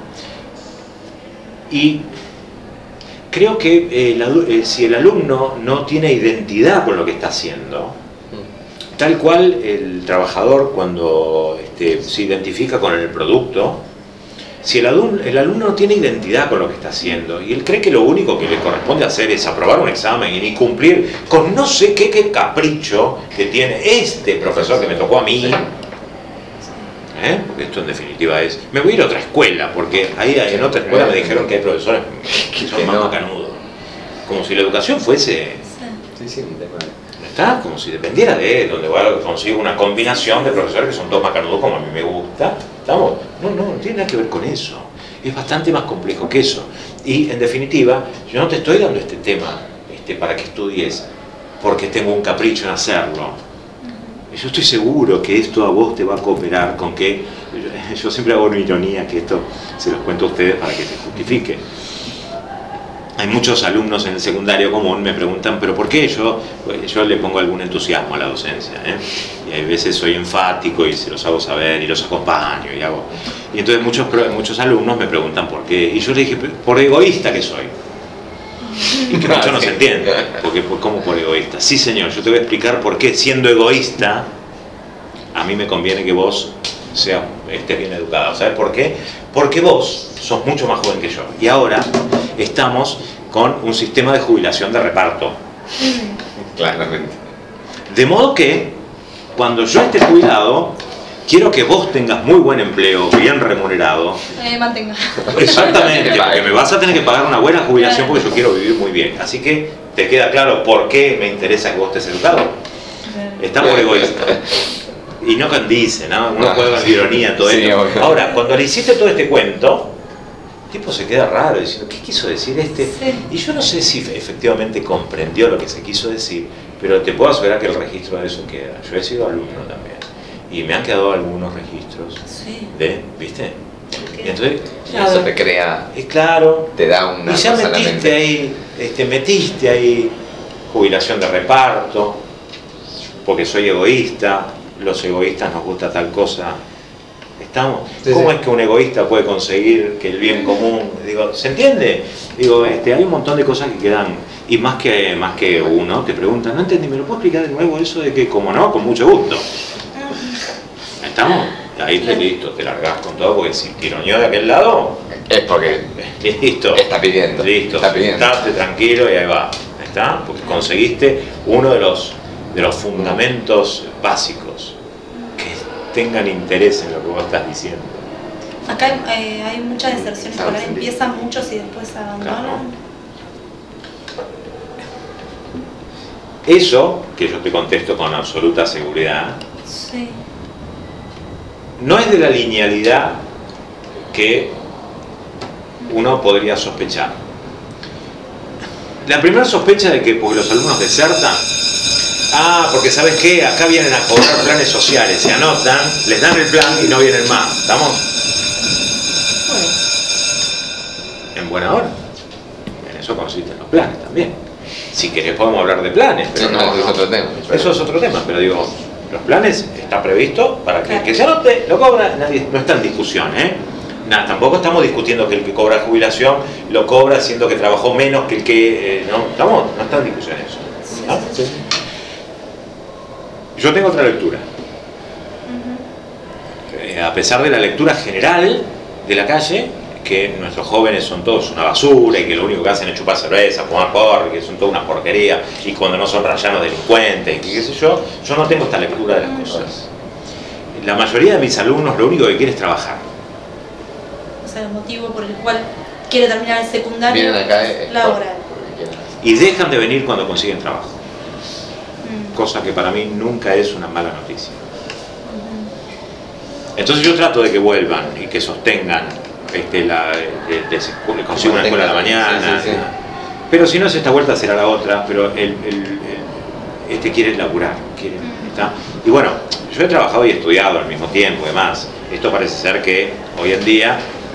Y creo que si el alumno no tiene identidad con lo que está haciendo, tal cual el trabajador cuando se identifica con el producto, si el alumno no tiene identidad con lo que está haciendo y él cree que lo único que le corresponde hacer es aprobar un examen y cumplir con no sé qué capricho que tiene este profesor que me tocó a mí, porque esto en definitiva es, me voy a ir a otra escuela, porque ahí en otra escuela me dijeron que hay profesores que son más macanudos, como si la educación fuese... Sí, un tema. ¿Está? Como si dependiera de donde voy a conseguir una combinación de profesores que son todos macanudos como a mí me gusta. ¿Estamos? No tiene nada que ver con eso. Es bastante más complejo que eso. Y en definitiva, yo no te estoy dando este tema para que estudies porque tengo un capricho en hacerlo. Yo estoy seguro que esto a vos te va a cooperar con que... Yo siempre hago una ironía que esto se los cuento a ustedes para que se justifique. hay muchos alumnos en el secundario común me preguntan, ¿pero por qué yo le pongo algún entusiasmo a la docencia? Y hay veces soy enfático y se los hago saber y los acompaño y hago... Y entonces muchos alumnos me preguntan por qué. Y yo le dije, por egoísta que soy. Y que mucho no se entiende. Porque, ¿cómo por egoísta? Sí, señor, yo te voy a explicar por qué, siendo egoísta, a mí me conviene que vos estés bien educado. ¿Sabes por qué? Porque vos sos mucho más joven que yo. Y ahora estamos con un sistema de jubilación de reparto. Claramente. De modo que, cuando yo esté jubilado, quiero que vos tengas muy buen empleo, bien remunerado. Mantenga. Exactamente, porque me vas a tener que pagar una buena jubilación porque yo quiero vivir muy bien. Así que, ¿te queda claro por qué me interesa que vos estés educado? Está por egoísta. Y no condice, ¿no? Uno juega con ironía todo Sí, esto. obvio. Ahora, cuando le hiciste todo este cuento, el tipo se queda raro diciendo, ¿qué quiso decir este? Sí. Y yo no sé si efectivamente comprendió lo que se quiso decir, pero te puedo asegurar que el registro de eso queda. Yo he sido alumno también. Y me han quedado algunos registros Sí. de, ¿viste? Ok. Y entonces, Y eso te crea, es claro, te da una y ya cosa en la mente. metiste ahí jubilación de reparto, porque soy egoísta, los egoístas nos gusta tal cosa. ¿Estamos? Sí, ¿Cómo sí. es que un egoísta puede conseguir que el bien común? Digo, ¿se entiende? Digo, hay un montón de cosas que quedan, y más que uno te preguntan, no entendí, ¿me lo puedo explicar de nuevo eso de que, como no, con mucho gusto? ¿Estamos? Ahí listo, te largás con todo, porque si tironeó de aquel lado, Es porque listo. está pidiendo. Listo, Está pidiendo. estate tranquilo y ahí va. ¿Está? Porque conseguiste uno de los fundamentos básicos, que tengan interés en lo que vos estás diciendo. Acá hay mucha deserción Claro, escolar, sí. empiezan muchos y después abandonan. Eso, que yo te contesto con absoluta seguridad, Sí. no es de la linealidad que uno podría sospechar. La primera sospecha de que porque los alumnos desertan, porque ¿sabes qué? Acá vienen a cobrar planes sociales, se anotan, les dan el plan y no vienen más. ¿Estamos? Bueno, en buena hora. En eso consisten los planes también. Si querés podemos hablar de planes, pero No, eso es otro tema. Eso es otro tema, pero digo, los planes está previsto para que Claro. el que se anote lo cobra, nadie, no está en discusión, ¿eh? Nada, tampoco estamos discutiendo que el que cobra jubilación lo cobra siendo que trabajó menos que el que... no está en discusión eso. ¿No? Sí. Yo tengo otra lectura. A pesar de la lectura general de la calle, que nuestros jóvenes son todos una basura y que lo único que hacen es chupar cerveza, fumar porro, que son toda una porquería y cuando no son rayanos delincuentes, y qué sé yo no tengo esta lectura de las cosas. La mayoría de mis alumnos lo único que quiere es trabajar. O sea, el motivo por el cual quiere terminar el secundario Vienen acá es laboral. porque quieren. Y dejan de venir cuando consiguen trabajo. Mm. Cosa que para mí nunca es una mala noticia. Entonces yo trato de que vuelvan y que sostengan consigo una escuela a la mañana. Sí. Pero si no es esta vuelta será la otra, pero este quiere laburar, ¿está? Y bueno, yo he trabajado y estudiado al mismo tiempo, además. Esto parece ser que hoy en día,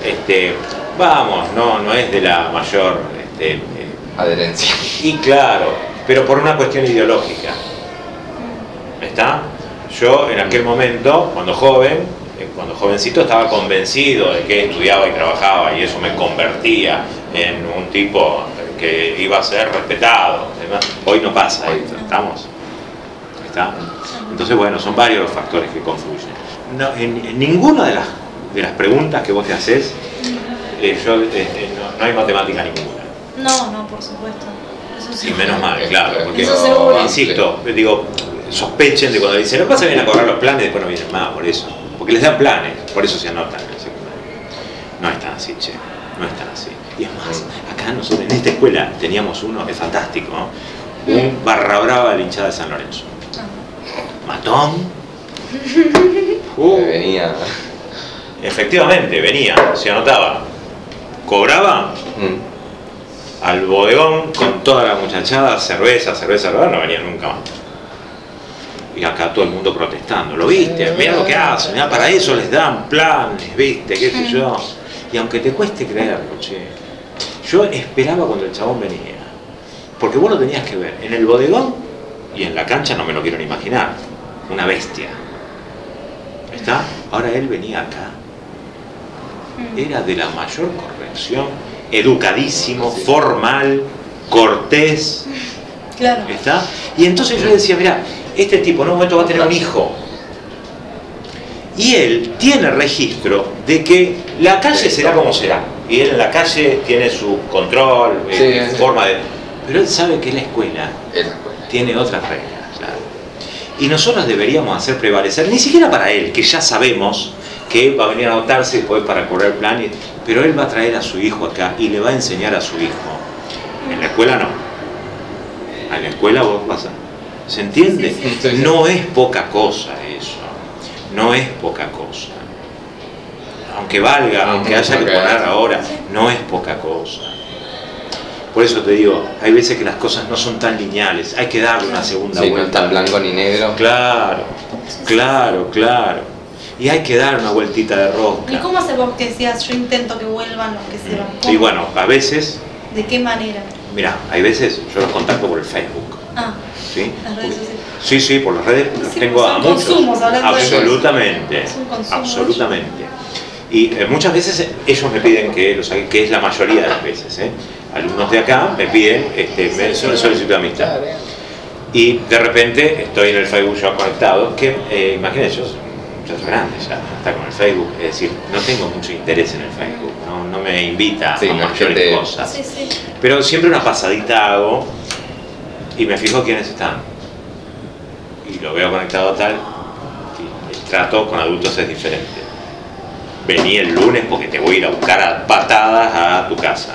no es de la mayor... Adherencia. y claro, pero por una cuestión ideológica. ¿Está? Yo en aquel momento, cuando jovencito, estaba convencido de que estudiaba y trabajaba y eso me convertía en un tipo que iba a ser respetado. Hoy no pasa esto, ¿estamos? ¿Está? Entonces, bueno, son varios los factores que confluyen. No, en ninguna de las preguntas que vos te haces, no hay matemática ninguna. No, por supuesto. Eso sí. Y menos mal, claro, porque, Eso seguro. insisto, sospechen de cuando dicen, los pasa vienen a cobrar los planes y después no vienen más, por eso. Porque les dan planes, por eso se anotan en el secundario. No es tan así, che, no es tan así. Y es más, acá nosotros en esta escuela teníamos uno, es fantástico, ¿no? Un barra brava de la hinchada de San Lorenzo. Matón. Venía. Efectivamente, venía, se anotaba, cobraba al bodegón con toda la muchachada, cerveza, no venía nunca más. Y acá todo el mundo protestando, ¿lo viste? Mirá lo que hacen, mirá, para eso les dan planes, ¿viste? ¿Qué sé yo? Y aunque te cueste creerlo, che. Yo esperaba cuando el chabón venía, porque vos lo tenías que ver en el bodegón y en la cancha, no me lo quiero ni imaginar, una bestia. ¿Está? Ahora él venía acá, era de la mayor corrección, educadísimo, formal, cortés. Claro. ¿Está? Y entonces yo decía, mira, este tipo en un momento va a tener un hijo. Y él tiene registro de que la calle será como será. Y él en la calle tiene su control, forma de... Pero él sabe que la escuela tiene otras reglas. Claro. Y nosotros deberíamos hacer prevalecer, ni siquiera para él, que ya sabemos que va a venir a anotarse después para correr el plan, pero él va a traer a su hijo acá y le va a enseñar a su hijo. En la escuela no. En la escuela vos vas a... ¿Se entiende? Sí. No es poca cosa eso. No es poca cosa. Aunque valga, aunque haya que poner ahora, no es poca cosa. Por eso te digo, hay veces que las cosas no son tan lineales, hay que darle una segunda vuelta. No es tan blanco ni negro. Claro, claro, claro. Y hay que dar una vueltita de rosca. ¿Y cómo haces vos que decías, yo intento que vuelvan los que se van? ¿Cómo? Y bueno, a veces, ¿De qué manera? mira, hay veces yo los contacto por el Facebook. Ah, ¿Sí? las redes sociales. Sí, sí, por las redes los Sí, tengo son a muchos. consumos, hablando de eso. Absolutamente, Es un consumo absolutamente. Y muchas veces ellos me piden que los haga, que es la mayoría de las veces. Alumnos de acá me piden solicitud de amistad. Y de repente estoy en el Facebook ya conectado, que imagínense, yo soy grande ya, está con el Facebook, es decir, no tengo mucho interés en el Facebook, no me invita a mayores cosas. Sí, sí. Pero siempre una pasadita hago y me fijo quiénes están. Y lo veo conectado a tal, y el trato con adultos es diferente. Vení el lunes porque te voy a ir a buscar a patadas a tu casa.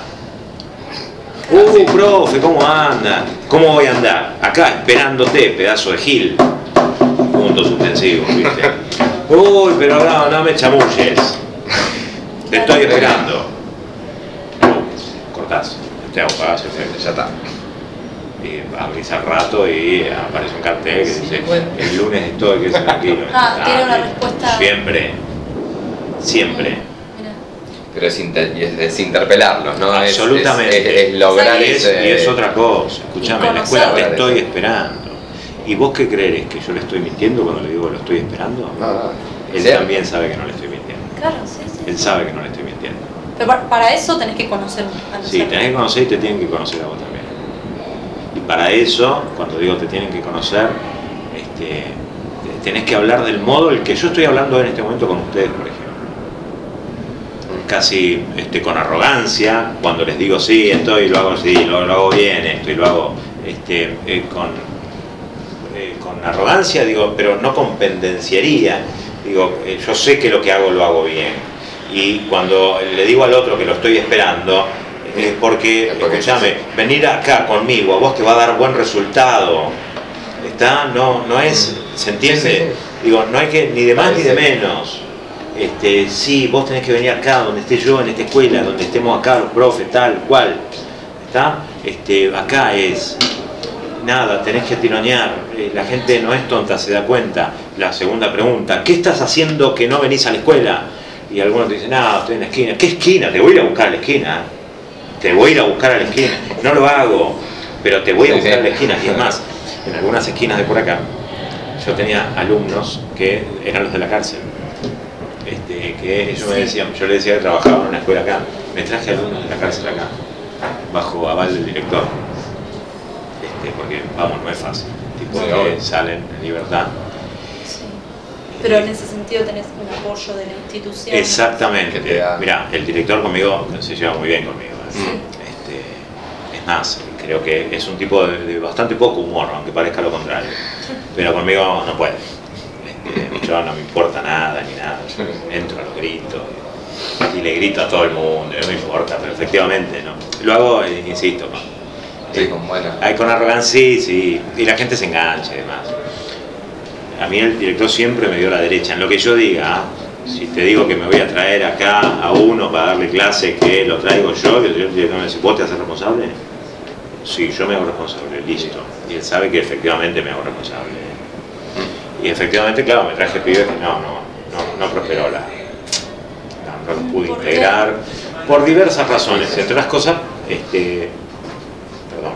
Profe, ¿cómo anda? ¿Cómo voy a andar? Acá esperándote, pedazo de gil. Puntos suspensivos, ¿viste? Uy, pero no me chamulles. Te estoy esperando. Cortás. Te hago pagar ese efecto. Ya está. Y abrís al rato y aparece un cartel que dice el lunes estoy, que es tranquilo. Tiene una respuesta. Siempre. Mira. Pero es interpelarlos, ¿no? Absolutamente. Es lograr y ese... es otra cosa. Escuchame, en la escuela te conocer. estoy esperando. ¿Y vos qué crees? ¿Que yo le estoy mintiendo cuando le digo lo estoy esperando? Él también sabe que no le estoy mintiendo. Claro, sí, sí. Él sabe que no le estoy mintiendo. Pero para eso tenés que conocer a los Sí, tenés que conocer y te tienen que conocer a vos también. Y para eso, cuando digo te tienen que conocer, tenés que hablar del modo el que yo estoy hablando en este momento con ustedes, por ejemplo. Casi con arrogancia, cuando les digo sí, estoy, lo hago así, lo hago bien, esto y lo hago con arrogancia, digo, pero no con pendenciería. Digo, yo sé que lo que hago lo hago bien. Y cuando le digo al otro que lo estoy esperando, es porque, escúchame, venir acá conmigo, a vos te va a dar buen resultado. ¿Está? No es, ¿se entiende? Digo, no hay que ni de más ni de menos. Sí, vos tenés que venir acá, donde esté yo, en esta escuela, donde estemos acá los profes, tal cual. ¿Está? Acá es... Nada, tenés que tironear, la gente no es tonta, se da cuenta. La segunda pregunta, ¿qué estás haciendo que no venís a la escuela? Y algunos te dicen, no, estoy en la esquina. ¿Qué esquina? Te voy a ir a buscar a la esquina. Te voy a ir a buscar a la esquina. No lo hago, pero te voy a buscar a la esquina. Y es más, en algunas esquinas de por acá, yo tenía alumnos que eran los de la cárcel. Que ellos me decían, yo les decía que trabajaba en una escuela acá. Me traje alumnos de la cárcel acá, bajo aval del director. Porque, vamos, no es fácil. Tipo que salen en libertad. Sí. Pero en ese sentido tenés un apoyo de la institución. Exactamente. Mirá, el director conmigo se lleva muy bien conmigo. Es más, creo que es un tipo de bastante poco humor, aunque parezca lo contrario. Pero conmigo no puede. Yo no me importa nada ni nada. Yo entro a los gritos y le grito a todo el mundo, no me importa, pero efectivamente no. Lo hago, insisto, ¿no? Sí, Con arrogancia, sí, y la gente se engancha y demás. A mí el director siempre me dio la derecha en lo que yo diga. Si te digo que me voy a traer acá a uno para darle clase, que lo traigo yo, el director me dice, ¿vos te haces responsable? Sí, yo me hago responsable, listo. Y él sabe que efectivamente me hago responsable. Y efectivamente, claro, me traje pibes que no prosperó no los pude integrar por diversas razones, entre otras cosas Perdón.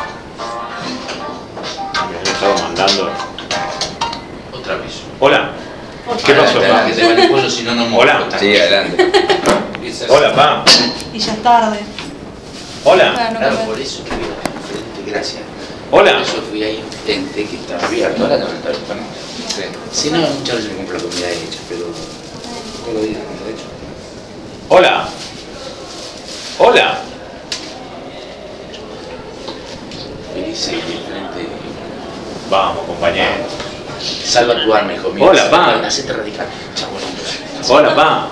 Me han estado mandando. Otra vez. Hola. Por ¿Qué favor. pasó, Espera, pa? que te va el pollo, si no, no Hola. muero. Sí, adelante. Hola, pa. Y ya es tarde. Hola. Bueno, Claro, no por eso que vivo enfrente, gracias. Hola. Por eso fui ahí enfrente, que estaba abierto. Ahora no está abierto, ¿no? Sí. Si no, muchas veces me compro la comida hecha, pero todos los días me lo he hecho. Hola. Hola. Venís ahí enfrente. Vamos, compañero. Salva tu arma, hijo mío. Hola, pa. Hacete radical. Chabolito. Hola, pa.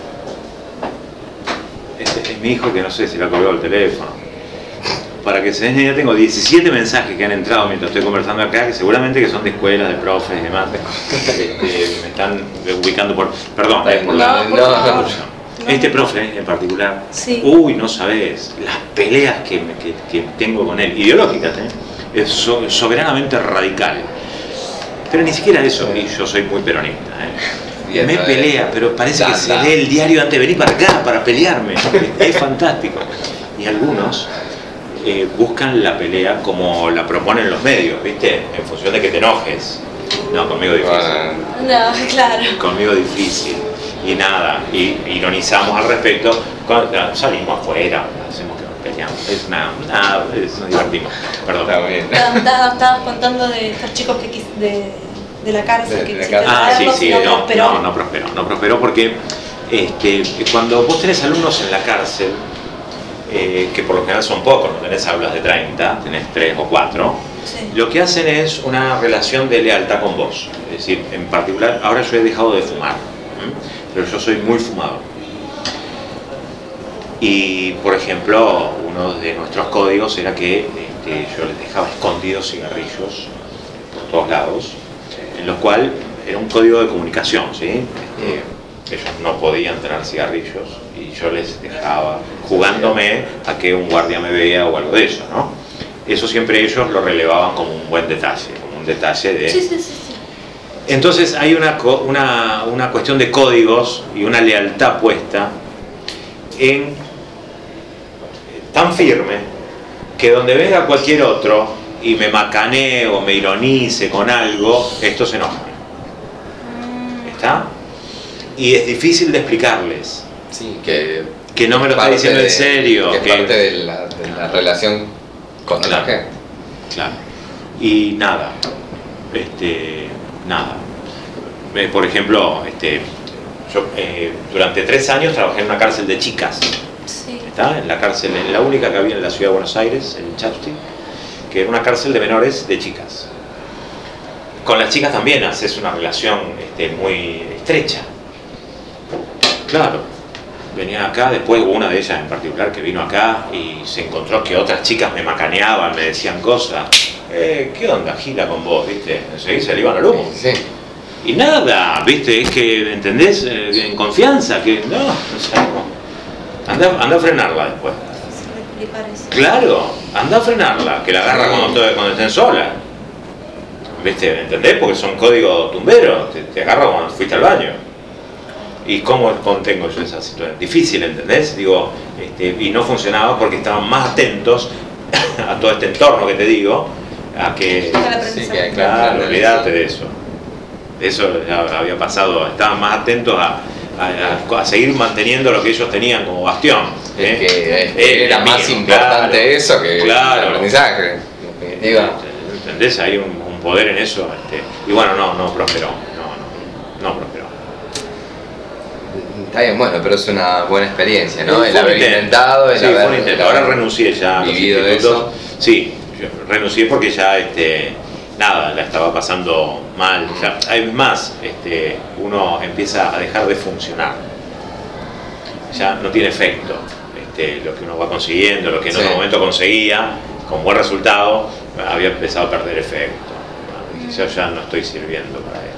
Este es mi hijo que no sé si le ha colgado el teléfono. Para que se den idea, tengo 17 mensajes que han entrado mientras estoy conversando acá, que seguramente que son de escuelas, de profes y demás. Me están ubicando por... Perdón, por la... por favor. Este profe en particular, Sí. uy, no sabes, las peleas que tengo con él, ideológicas, es soberanamente radical. Pero ni siquiera eso, y yo soy muy peronista. Bien, Me pelea, pero parece que se lee el diario antes de venir para acá, para pelearme. Es fantástico. Y algunos buscan la pelea como la proponen los medios, ¿viste? En función de que te enojes. No, conmigo difícil. No, claro. Conmigo difícil. Y nada, y ironizamos al respecto, salimos afuera, hacemos que nos peleamos, nos divertimos. Perdón. Está bien. Estabas contando de estos chicos que de la cárcel De que la quisiste cárcel. Sí, traerlos y no prosperó porque cuando vos tenés alumnos en la cárcel, que por lo general son pocos, no tenés aulas de 30, tenés 3 o 4, Sí. lo que hacen es una relación de lealtad con vos. Es decir, en particular, ahora yo he dejado de fumar, pero yo soy muy fumador. Y, por ejemplo, uno de nuestros códigos era que yo les dejaba escondidos cigarrillos por todos lados, en lo cual era un código de comunicación, ¿sí? Ellos no podían tener cigarrillos y yo les dejaba jugándome a que un guardia me vea o algo de eso, ¿no? Eso siempre ellos lo relevaban como un buen detalle, como un detalle de... Sí. Entonces hay una cuestión de códigos y una lealtad puesta en tan firme que donde venga cualquier otro y me macanee o me ironice con algo, esto se enoja. ¿Está? Y es difícil de explicarles Sí, que que no me lo está diciendo en serio. Que es parte de la relación con la Claro. gente. Claro. Y nada. Nada. Por ejemplo, yo durante 3 años trabajé en una cárcel de chicas. Sí. ¿Está? En la cárcel, en la única que había en la ciudad de Buenos Aires, en Chapsti, que era una cárcel de menores de chicas. Con las chicas también haces una relación muy estrecha. Claro, venían acá, después hubo una de ellas en particular que vino acá y se encontró que otras chicas me macaneaban, me decían cosas. ¿Qué onda, Gila, con vos? ¿Viste? Enseguida se le iban al humo. Sí. Y nada, ¿viste? Es que, ¿entendés? En confianza, que no sé cómo. Anda a frenarla después. Difícil de explicar eso. Claro, anda a frenarla, que la agarra cuando estén sola. ¿Viste? ¿Entendés? Porque son códigos tumberos, te agarra cuando fuiste al baño. ¿Y cómo contengo yo esa situación? Difícil, ¿entendés? Digo, y no funcionaba porque estaban más atentos a todo este entorno que te digo, a que... Sí, que Claro, olvídate de eso. Eso ya había pasado, estaban más atentos a seguir manteniendo lo que ellos tenían como bastión. Es que era más mío, importante claro, eso que claro. el aprendizaje. En definitiva. ¿Entendés? Hay un poder en eso. Y bueno, no prosperó. No prosperó. Está bien, bueno, pero es una buena experiencia, ¿no? Fue El un haber intento. intentado, el Sí, haber... fue un intento. Ahora renuncié ya a los vivido institutos. eso. Sí, yo renuncié porque ya nada, la estaba pasando mal. Ya, hay más, uno empieza a dejar de funcionar. Ya no tiene efecto lo que uno va consiguiendo, lo que en Sí. otro momento conseguía, con buen resultado, había empezado a perder efecto. Yo ya no estoy sirviendo para esto.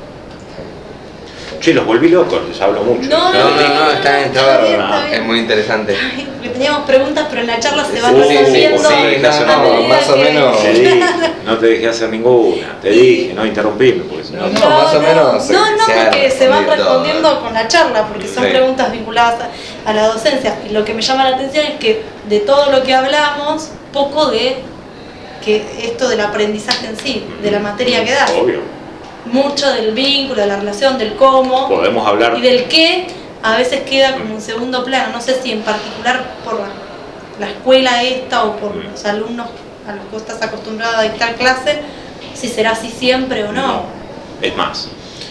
Che, los volví locos, les hablo mucho. No, Está bien, está bien. es muy interesante. Ay, porque teníamos preguntas, pero en la charla se van Sí, resolviendo. sí, no, más o menos. Te dije, no te dejé hacer ninguna, te dije, no interrumpirme, porque si no... No, más o menos No, se ha porque se van respondido todo. respondiendo con la charla, porque son Sí. preguntas vinculadas a la docencia. Y lo que me llama la atención es que de todo lo que hablamos, poco de que esto del aprendizaje en sí, de la materia que das. Obvio. Mucho del vínculo, de la relación, del cómo. Podemos hablar. Y del qué a veces queda como en segundo plano. No sé si en particular por la escuela esta o por los alumnos a los que vos estás acostumbrado a dictar clase, si será así siempre o no. Es más,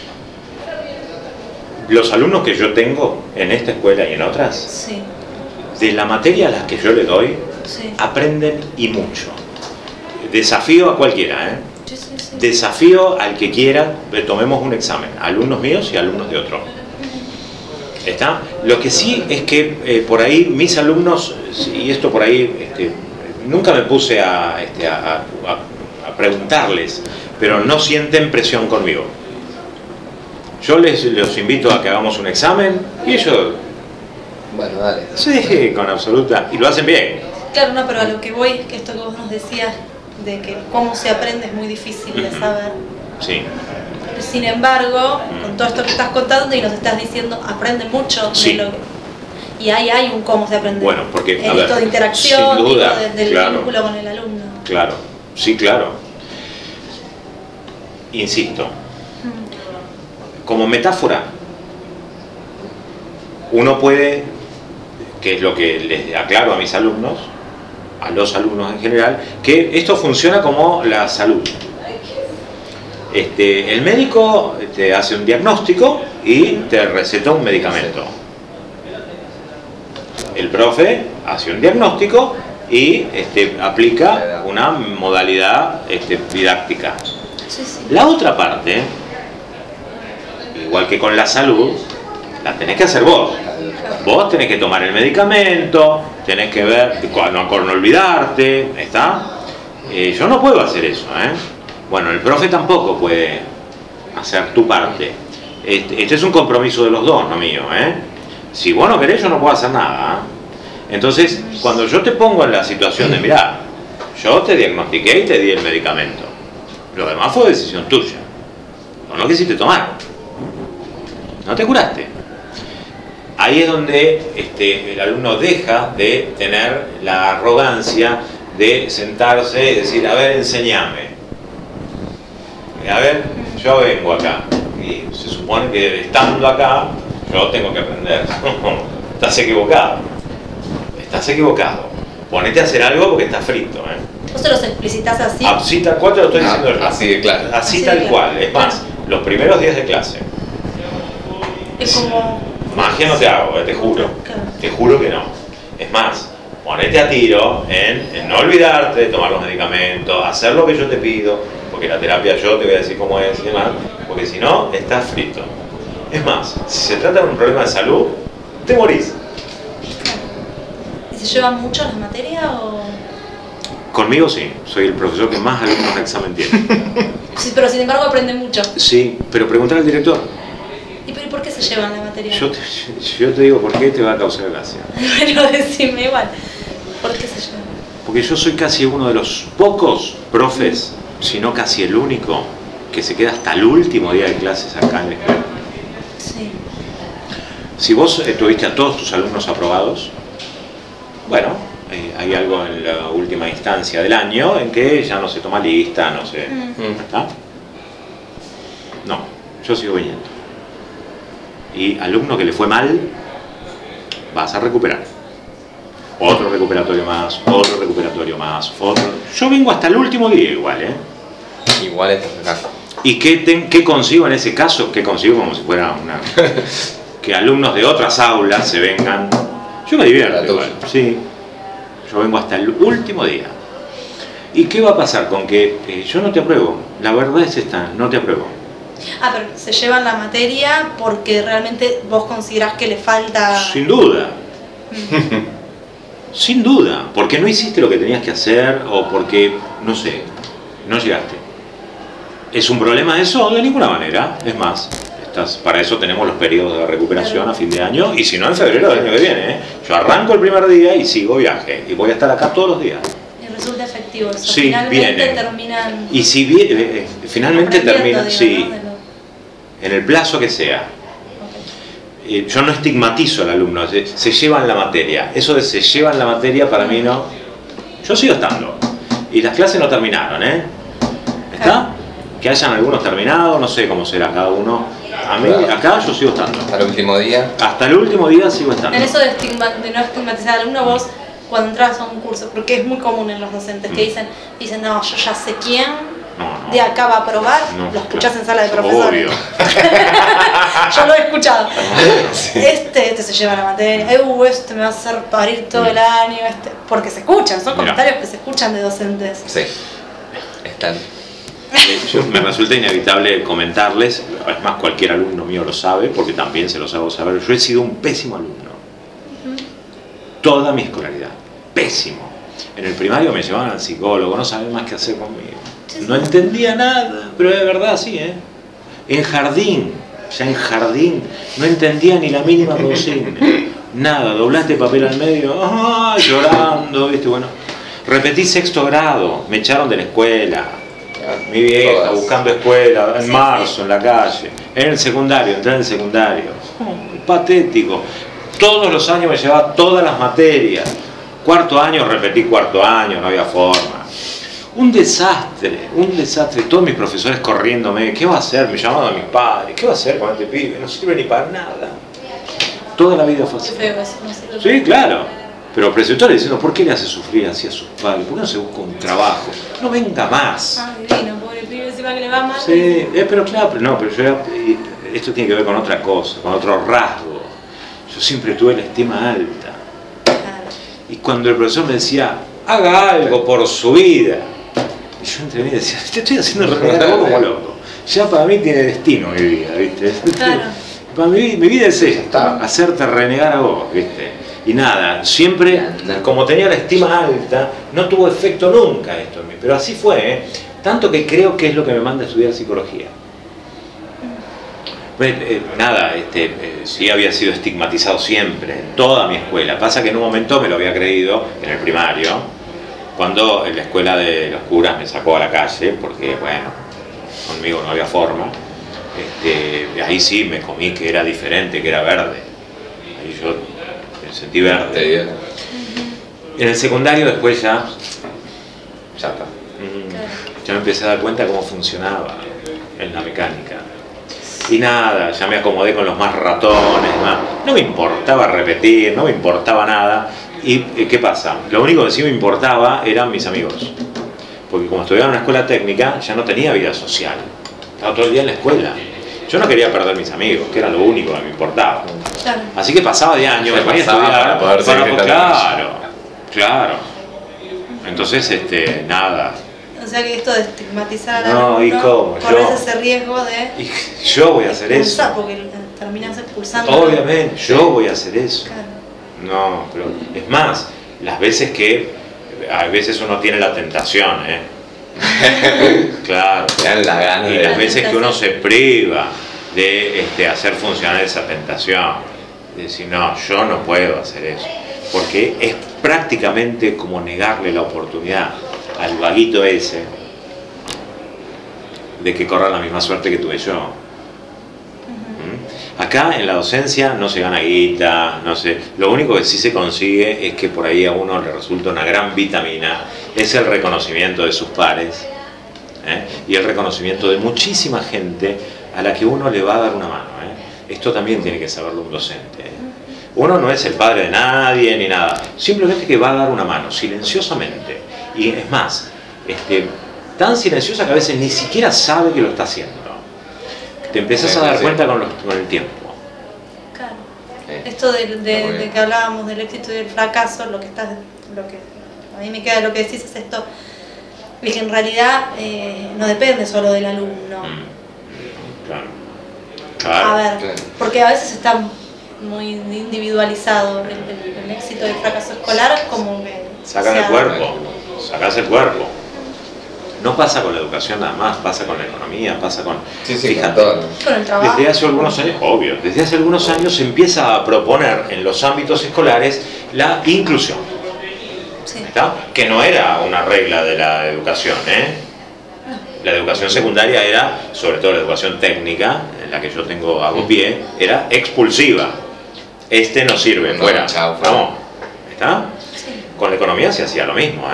los alumnos que yo tengo en esta escuela y en otras, Sí, de la materia a las que yo le doy, sí. aprenden y mucho. Desafío a cualquiera, ¿eh? Sí, sí, sí. Desafío al que quiera, tomemos un examen, alumnos míos y alumnos de otro. ¿Está? Lo que sí es que por ahí mis alumnos, y esto por ahí, nunca me puse a preguntarles, pero no sienten presión conmigo. Yo los invito a que hagamos un examen y ellos, Bueno, dale. sí, con absoluta, y lo hacen bien. Claro, no, pero a lo que voy es que esto que vos nos decías de que cómo se aprende es muy difícil de saber. Sí. Sin embargo, con todo esto que estás contando y nos estás diciendo, aprenden mucho de Sí. lo que... Y ahí hay un cómo se aprende. Bueno, porque, en a ver, esto de interacción, sin duda, del claro. vínculo con el alumno. Claro, sí, claro. Insisto, como metáfora, uno puede, que es lo que les aclaro a mis alumnos, a los alumnos en general, que esto funciona como la salud. El médico te hace un diagnóstico y te receta un medicamento. El profe hace un diagnóstico y aplica una modalidad didáctica. Sí, sí. La otra parte, igual que con la salud, la tenés que hacer vos. Vos tenés que tomar el medicamento, tenés que ver, con no olvidarte, ¿está? Yo no puedo hacer eso, ¿eh? Bueno, el profe tampoco puede hacer tu parte. Este es un compromiso de los dos, no mío, ¿eh? Si vos no querés, yo no puedo hacer nada, ¿eh? Entonces, cuando yo te pongo en la situación de, mirá, yo te diagnostiqué y te di el medicamento. Lo demás fue decisión tuya. No lo quisiste tomar. No te curaste. Ahí es donde el alumno deja de tener la arrogancia de sentarse y decir, a ver, enséñame. A ver, yo vengo acá. Y se supone que estando acá, yo tengo que aprender. Estás equivocado. Estás equivocado. Ponete a hacer algo porque estás frito, ¿eh? ¿Vos se los explicitas así? Así tal cual te lo estoy diciendo yo. Así de claro. Así Así tal de cual. claro. Es más, los primeros días de clase. Es como... Magia no te hago, te juro. Claro. Te juro que no. Es más, ponete a tiro en no olvidarte de tomar los medicamentos, hacer lo que yo te pido, porque la terapia yo te voy a decir cómo es y demás, porque si no, estás frito. Es más, si se trata de un problema de salud, te morís. ¿Y se llevan mucho las materias o...? Conmigo sí, soy el profesor que más alumnos de examen tiene. Sí, pero sin embargo aprenden mucho. Sí, pero preguntar al director. ¿Y por qué se llevan la materia? Yo te digo por qué te va a causar gracia. Bueno, decime igual. ¿Por qué se llevan? Porque yo soy casi uno de los pocos profes, si no casi el único, que se queda hasta el último día de clases acá en la escuela. Sí. Si vos tuviste a todos tus alumnos aprobados, bueno, hay algo en la última instancia del año en que ya no se toma lista, no sé. ¿Está? No, yo sigo viniendo. Y alumno que le fue mal, vas a recuperar. Otro recuperatorio más, otro recuperatorio más, otro. Yo vengo hasta el último día igual, ¿eh? Igual estás acá. ¿Y qué consigo en ese caso? ¿Qué consigo como si fuera una... que alumnos de otras aulas se vengan? Yo me divierto igual, sí. Yo vengo hasta el último día. ¿Y qué va a pasar con que yo no te apruebo? La verdad es esta, no te apruebo. Ah, pero se llevan la materia porque realmente vos considerás que le falta... Sin duda. Sin duda. Porque no hiciste lo que tenías que hacer o porque, no sé, no llegaste. ¿Es un problema eso? De ninguna manera. Es más, para eso tenemos los periodos de recuperación a fin de año y si no en febrero del año que viene. ¿Eh? Yo arranco el primer día y sigo viaje y voy a estar acá todos los días. Y resulta efectivo eso. Sí, finalmente viene. terminan... Y si finalmente aprendiendo, termina, digamos, sí, ¿no? en el plazo que sea. yo no estigmatizo al alumno, se llevan la materia. Eso de se llevan la materia para mí no. Yo sigo estando. Y las clases no terminaron, ¿eh? ¿Está? Que hayan algunos terminado, no sé cómo será cada uno. A mí, acá yo sigo estando. Hasta el último día. Hasta el último día sigo estando. En eso de no estigmatizar al alumno, vos cuando entras a un curso, porque es muy común en los docentes que dicen, no, yo ya sé quién, de acá va a aprobar, lo escuchás en sala de profesores. Obvio. Yo lo he escuchado. Este se lleva la materia, este me va a hacer parir todo el año, porque se escuchan, son comentarios que se escuchan de docentes. Sí, están. Me resulta inevitable comentarles, es más, cualquier alumno mío lo sabe, porque también se los hago saber. Yo he sido un pésimo alumno. Toda mi escolaridad. Pésimo. En el primario me llevaban al psicólogo, no sabía más qué hacer conmigo. No entendía nada, pero de verdad sí, ¿eh? En jardín, ya en jardín, no entendía ni la mínima consigna. Nada, doblaste papel al medio, llorando, ¿viste? Bueno, repetí 6º grado, me echaron de la escuela. Mi vieja buscando escuela, en marzo, en la calle. En el secundario, entré en el secundario. Patético. Todos los años me llevaba todas las materias. 4º año, repetí 4º año, no había forma. Un desastre. Todos mis profesores corriéndome. ¿Qué va a hacer? Me llamaban a mis padres. ¿Qué va a hacer con este pibe? No sirve ni para nada. Toda la vida fue así. Sí, claro. Pero el preceptor diciendo, ¿por qué le hace sufrir así a sus padres? ¿Por qué no se busca un trabajo? No venga más. Divino, pobre pibe, encima que le va mal. Sí, pero claro, pero yo esto tiene que ver con otra cosa, con otro rasgo. Yo siempre tuve la estima alta. Y cuando el profesor me decía, haga algo por su vida, y yo entre mí decía, te estoy haciendo renegar a vos como loco. Ya para mí tiene destino mi vida, ¿viste? Claro. Para mi vida es esto, hacerte renegar a vos, ¿viste? Y nada, siempre, como tenía la estima alta, no tuvo efecto nunca esto en mí. Pero así fue, ¿eh? Tanto que creo que es lo que me manda a estudiar psicología. Sí había sido estigmatizado siempre, en toda mi escuela. Pasa que en un momento me lo había creído, en el primario, cuando en la escuela de los curas me sacó a la calle, porque, bueno, conmigo no había forma. Ahí sí me comí que era diferente, que era verde. Ahí yo me sentí verde. En el secundario después ya está. Ya me empecé a dar cuenta cómo funcionaba en la mecánica. Y nada, ya me acomodé con los más ratones, no me importaba repetir, no me importaba nada. ¿Y qué pasa? Lo único que sí me importaba eran mis amigos. Porque como estudiaba en una escuela técnica, ya no tenía vida social. Estaba todo el día en la escuela. Yo no quería perder mis amigos, que era lo único que me importaba. Claro. Así que pasaba de año, me ponía a estudiar para poder seguir claro. Entonces, nada. O sea que esto de estigmatizar al No, ¿y cómo? corres ese riesgo de Y yo voy a hacer eso. porque terminas expulsando. Obviamente, yo voy a hacer eso. Claro. No, pero es más, las veces que a veces uno tiene la tentación, claro. La gana Y las veces que uno se priva de hacer funcionar esa tentación, de decir, no, yo no puedo hacer eso, porque es prácticamente como negarle la oportunidad al vaguito ese de que corra la misma suerte que tuve yo. Acá en la docencia no se gana guita, no sé. Lo único que sí se consigue es que por ahí a uno le resulta una gran vitamina, es el reconocimiento de sus pares, y el reconocimiento de muchísima gente a la que uno le va a dar una mano. Esto también tiene que saberlo un docente. Uno no es el padre de nadie ni nada, simplemente que va a dar una mano, silenciosamente. Y es más, tan silenciosa que a veces ni siquiera sabe que lo está haciendo. Te empezás a dar cuenta con el tiempo. Claro. Esto de que hablábamos del éxito y del fracaso, lo que a mí me queda de lo que decís es esto, de que en realidad no depende solo del alumno. Claro. A ver, porque a veces está muy individualizado el éxito y el fracaso escolar, como que Sacan el cuerpo, sacás el cuerpo. No pasa con la educación nada más, pasa con la economía, pasa con... Fíjate, con el trabajo. Desde hace algunos años, obvio, desde hace algunos años se empieza a proponer en los ámbitos escolares la inclusión. ¿Está? Que no era una regla de la educación, La educación secundaria era, sobre todo la educación técnica, la que yo hago pie, era expulsiva. Este no sirve, No, fuera. chao, fuera. Vamos. ¿Está? Con la economía se hacía lo mismo,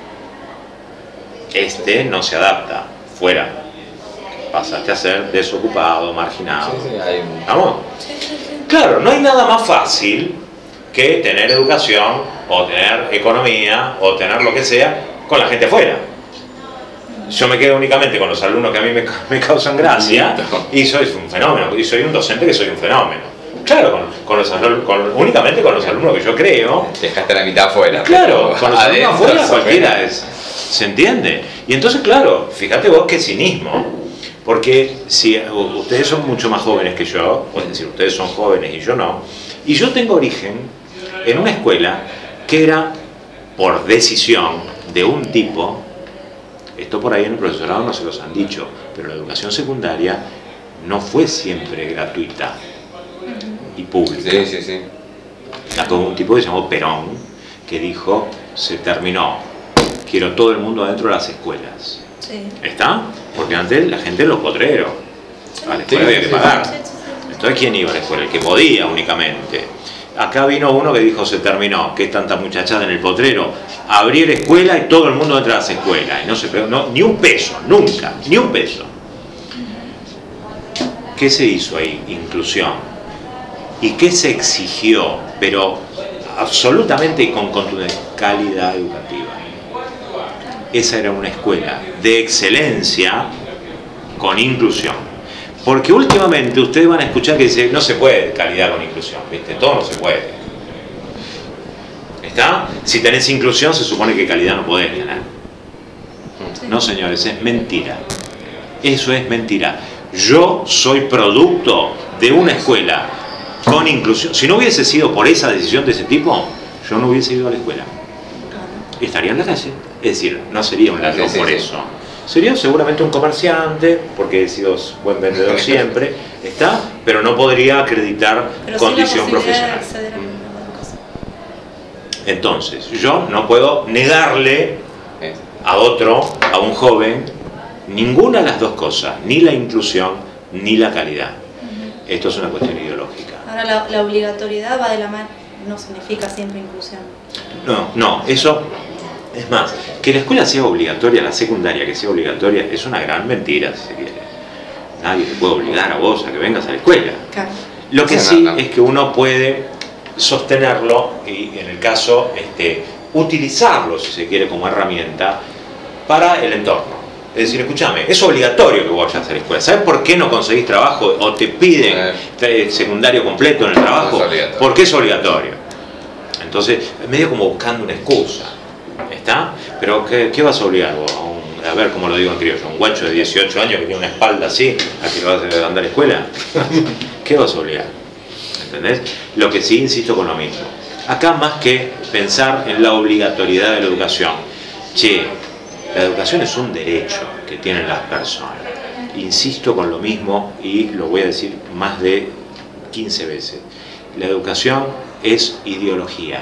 Este no se adapta, fuera. Pasaste a ser desocupado, marginado. Sí, hay un... ¿Vamos? Claro, no hay nada más fácil que tener educación, o tener economía, o tener lo que sea, con la gente afuera. Yo me quedo únicamente con los alumnos que a mí me causan gracia, y soy un fenómeno, y soy un docente que soy un fenómeno. Claro, únicamente con los alumnos que yo creo. Dejaste la mitad afuera. Claro, con los alumnos afuera cualquiera bueno. ¿se entiende? Y entonces, claro, fíjate vos qué cinismo. Porque si ustedes son mucho más jóvenes que yo, es decir, ustedes son jóvenes y yo no, y yo tengo origen en una escuela que era por decisión de un tipo, esto por ahí en el profesorado no se los han dicho, pero la educación secundaria no fue siempre gratuita y pública. Sí. Acá hubo un tipo que se llamó Perón, que dijo, se terminó, quiero todo el mundo adentro de las escuelas. Sí. ¿Está? Porque antes la gente en los potreros. A la escuela había que pagar. Entonces, ¿quién iba a la escuela? El que podía únicamente. Acá vino uno que dijo, se terminó, que es tanta muchachada en el potrero. Abrir escuela y todo el mundo entra a las escuelas. Y no se pegó, ni un peso, nunca, ni un peso. ¿Qué se hizo ahí? Inclusión. ¿Y qué se exigió? Pero absolutamente y con contundencia, calidad educativa. Esa era una escuela de excelencia con inclusión. Porque últimamente ustedes van a escuchar que dice, no se puede calidad con inclusión, ¿viste? Todo no se puede. ¿Está? Si tenés inclusión se supone que calidad no podés ganar. No, señores, es mentira. Eso es mentira. Yo soy producto de una escuela con inclusión. Si no hubiese sido por esa decisión de ese tipo, yo no hubiese ido a la escuela. Estaría en la calle. Es decir, no sería un ladrón por eso. Sería seguramente un comerciante, porque he sido buen vendedor siempre, ¿está? Pero no podría acreditar condición profesional. Entonces, yo no puedo negarle a otro, a un joven, ninguna de las dos cosas, ni la inclusión, ni la calidad. Esto es una cuestión ideológica. Ahora, la obligatoriedad va de la mano, no significa siempre inclusión. No, eso... Es más, que la escuela sea obligatoria, la secundaria que sea obligatoria, es una gran mentira, si se quiere. Nadie te puede obligar a vos a que vengas a la escuela. Claro. Lo que sí es que uno puede sostenerlo y, en el caso, utilizarlo, si se quiere, como herramienta para el entorno. Es decir, escúchame, es obligatorio que vos vayas a la escuela. ¿Sabes por qué no conseguís trabajo o te piden secundario completo en el trabajo? Porque es obligatorio. Entonces, es medio como buscando una excusa. ¿Está? Pero ¿qué vas a obligar vos? A ver cómo lo digo en criollo, un guacho de 18 años que tiene una espalda así, a que lo vas a andar a la escuela. ¿Qué vas a obligar? ¿Entendés? Lo que sí insisto con lo mismo. Acá más que pensar en la obligatoriedad de la educación. Che, la educación es un derecho que tienen las personas. Insisto con lo mismo y lo voy a decir más de 15 veces. La educación es ideología.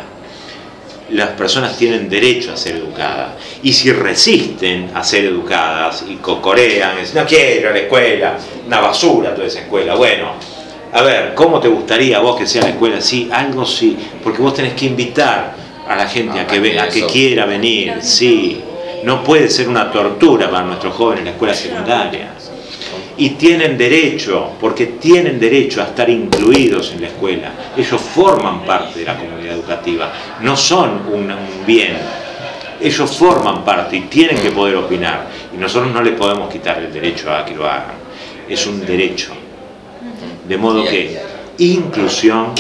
Las personas tienen derecho a ser educadas, y si resisten a ser educadas y cocorean, dicen, no quiero ir a la escuela, una basura toda esa escuela. Bueno, a ver, ¿cómo te gustaría a vos que sea la escuela? Sí, algo sí, porque vos tenés que invitar a la gente a que quiera venir. Sí, no puede ser una tortura para nuestros jóvenes en la escuela secundaria. Y tienen derecho, porque tienen derecho a estar incluidos en la escuela. Ellos forman parte de la comunidad educativa, no son un bien. Ellos forman parte y tienen que poder opinar. Y nosotros no les podemos quitar el derecho a que lo hagan. Es un derecho. De modo que inclusión,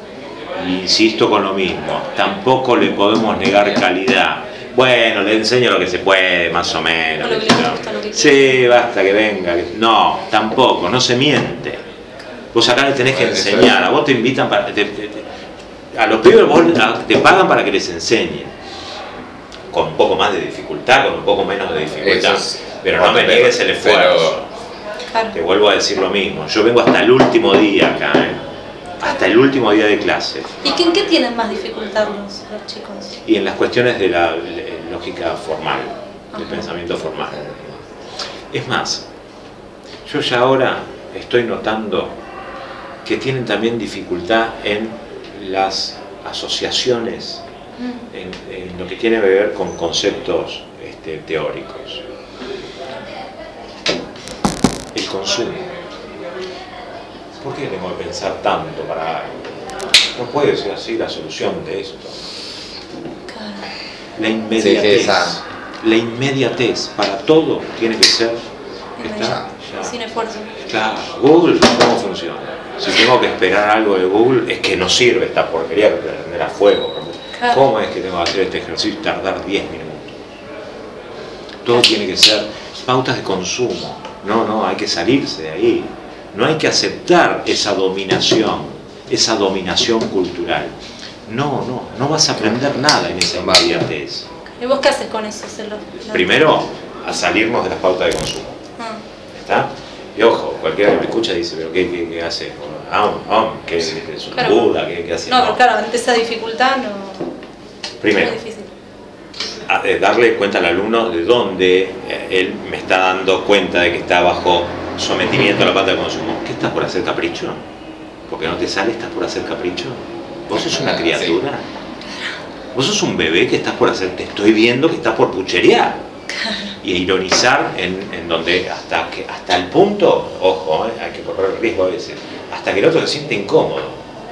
insisto con lo mismo, tampoco le podemos negar calidad. Bueno, le enseño lo que se puede, más o menos. Lo que le gusta, lo que sí, basta que venga. No, tampoco, no se miente. Vos acá le tenés que enseñar. A vos te invitan para... a los pibes vos te pagan para que les enseñen. Con un poco más de dificultad, con un poco menos de dificultad. Pero no me niegues el esfuerzo. Te vuelvo a decir lo mismo. Yo vengo hasta el último día acá, hasta el último día de clase. ¿Y en qué tienen más dificultad los chicos? Y en las cuestiones de la lógica formal, del pensamiento formal. Es más, yo ya ahora estoy notando que tienen también dificultad en las asociaciones, en lo que tiene que ver con conceptos teóricos. El consumo. ¿Por qué tengo que pensar tanto para algo? No puede ser así la solución de esto. La inmediatez. La inmediatez para todo tiene que ser sin esfuerzo. Claro, Google, ¿cómo funciona? Si tengo que esperar algo de Google, es que no sirve esta porquería que prender a fuego. Claro. ¿Cómo es que tengo que hacer este ejercicio y tardar 10 minutos? Todo tiene que ser pautas de consumo. No, hay que salirse de ahí. No hay que aceptar esa dominación cultural. No vas a aprender nada en esa inmediatez. ¿Y vos qué haces con eso? Primero, a salirnos de las pautas de consumo. ¿Está? Y ojo, cualquiera que me escucha dice, pero ¿qué hace? ¿Qué es un claro. Buda? ¿Qué hace? No, pero claro, ante esa dificultad no. Primero, es muy difícil. Darle cuenta al alumno de dónde él me está dando cuenta de que está bajo sometimiento a la pauta de consumo. ¿Qué estás por hacer, capricho? Porque no te sale, estás por hacer capricho. Vos sos una criatura. Vos sos un bebé que estás por hacer, te estoy viendo que estás por pucherear. Y ironizar en donde hasta el punto, ojo, hay que correr el riesgo a veces, hasta que el otro se siente incómodo.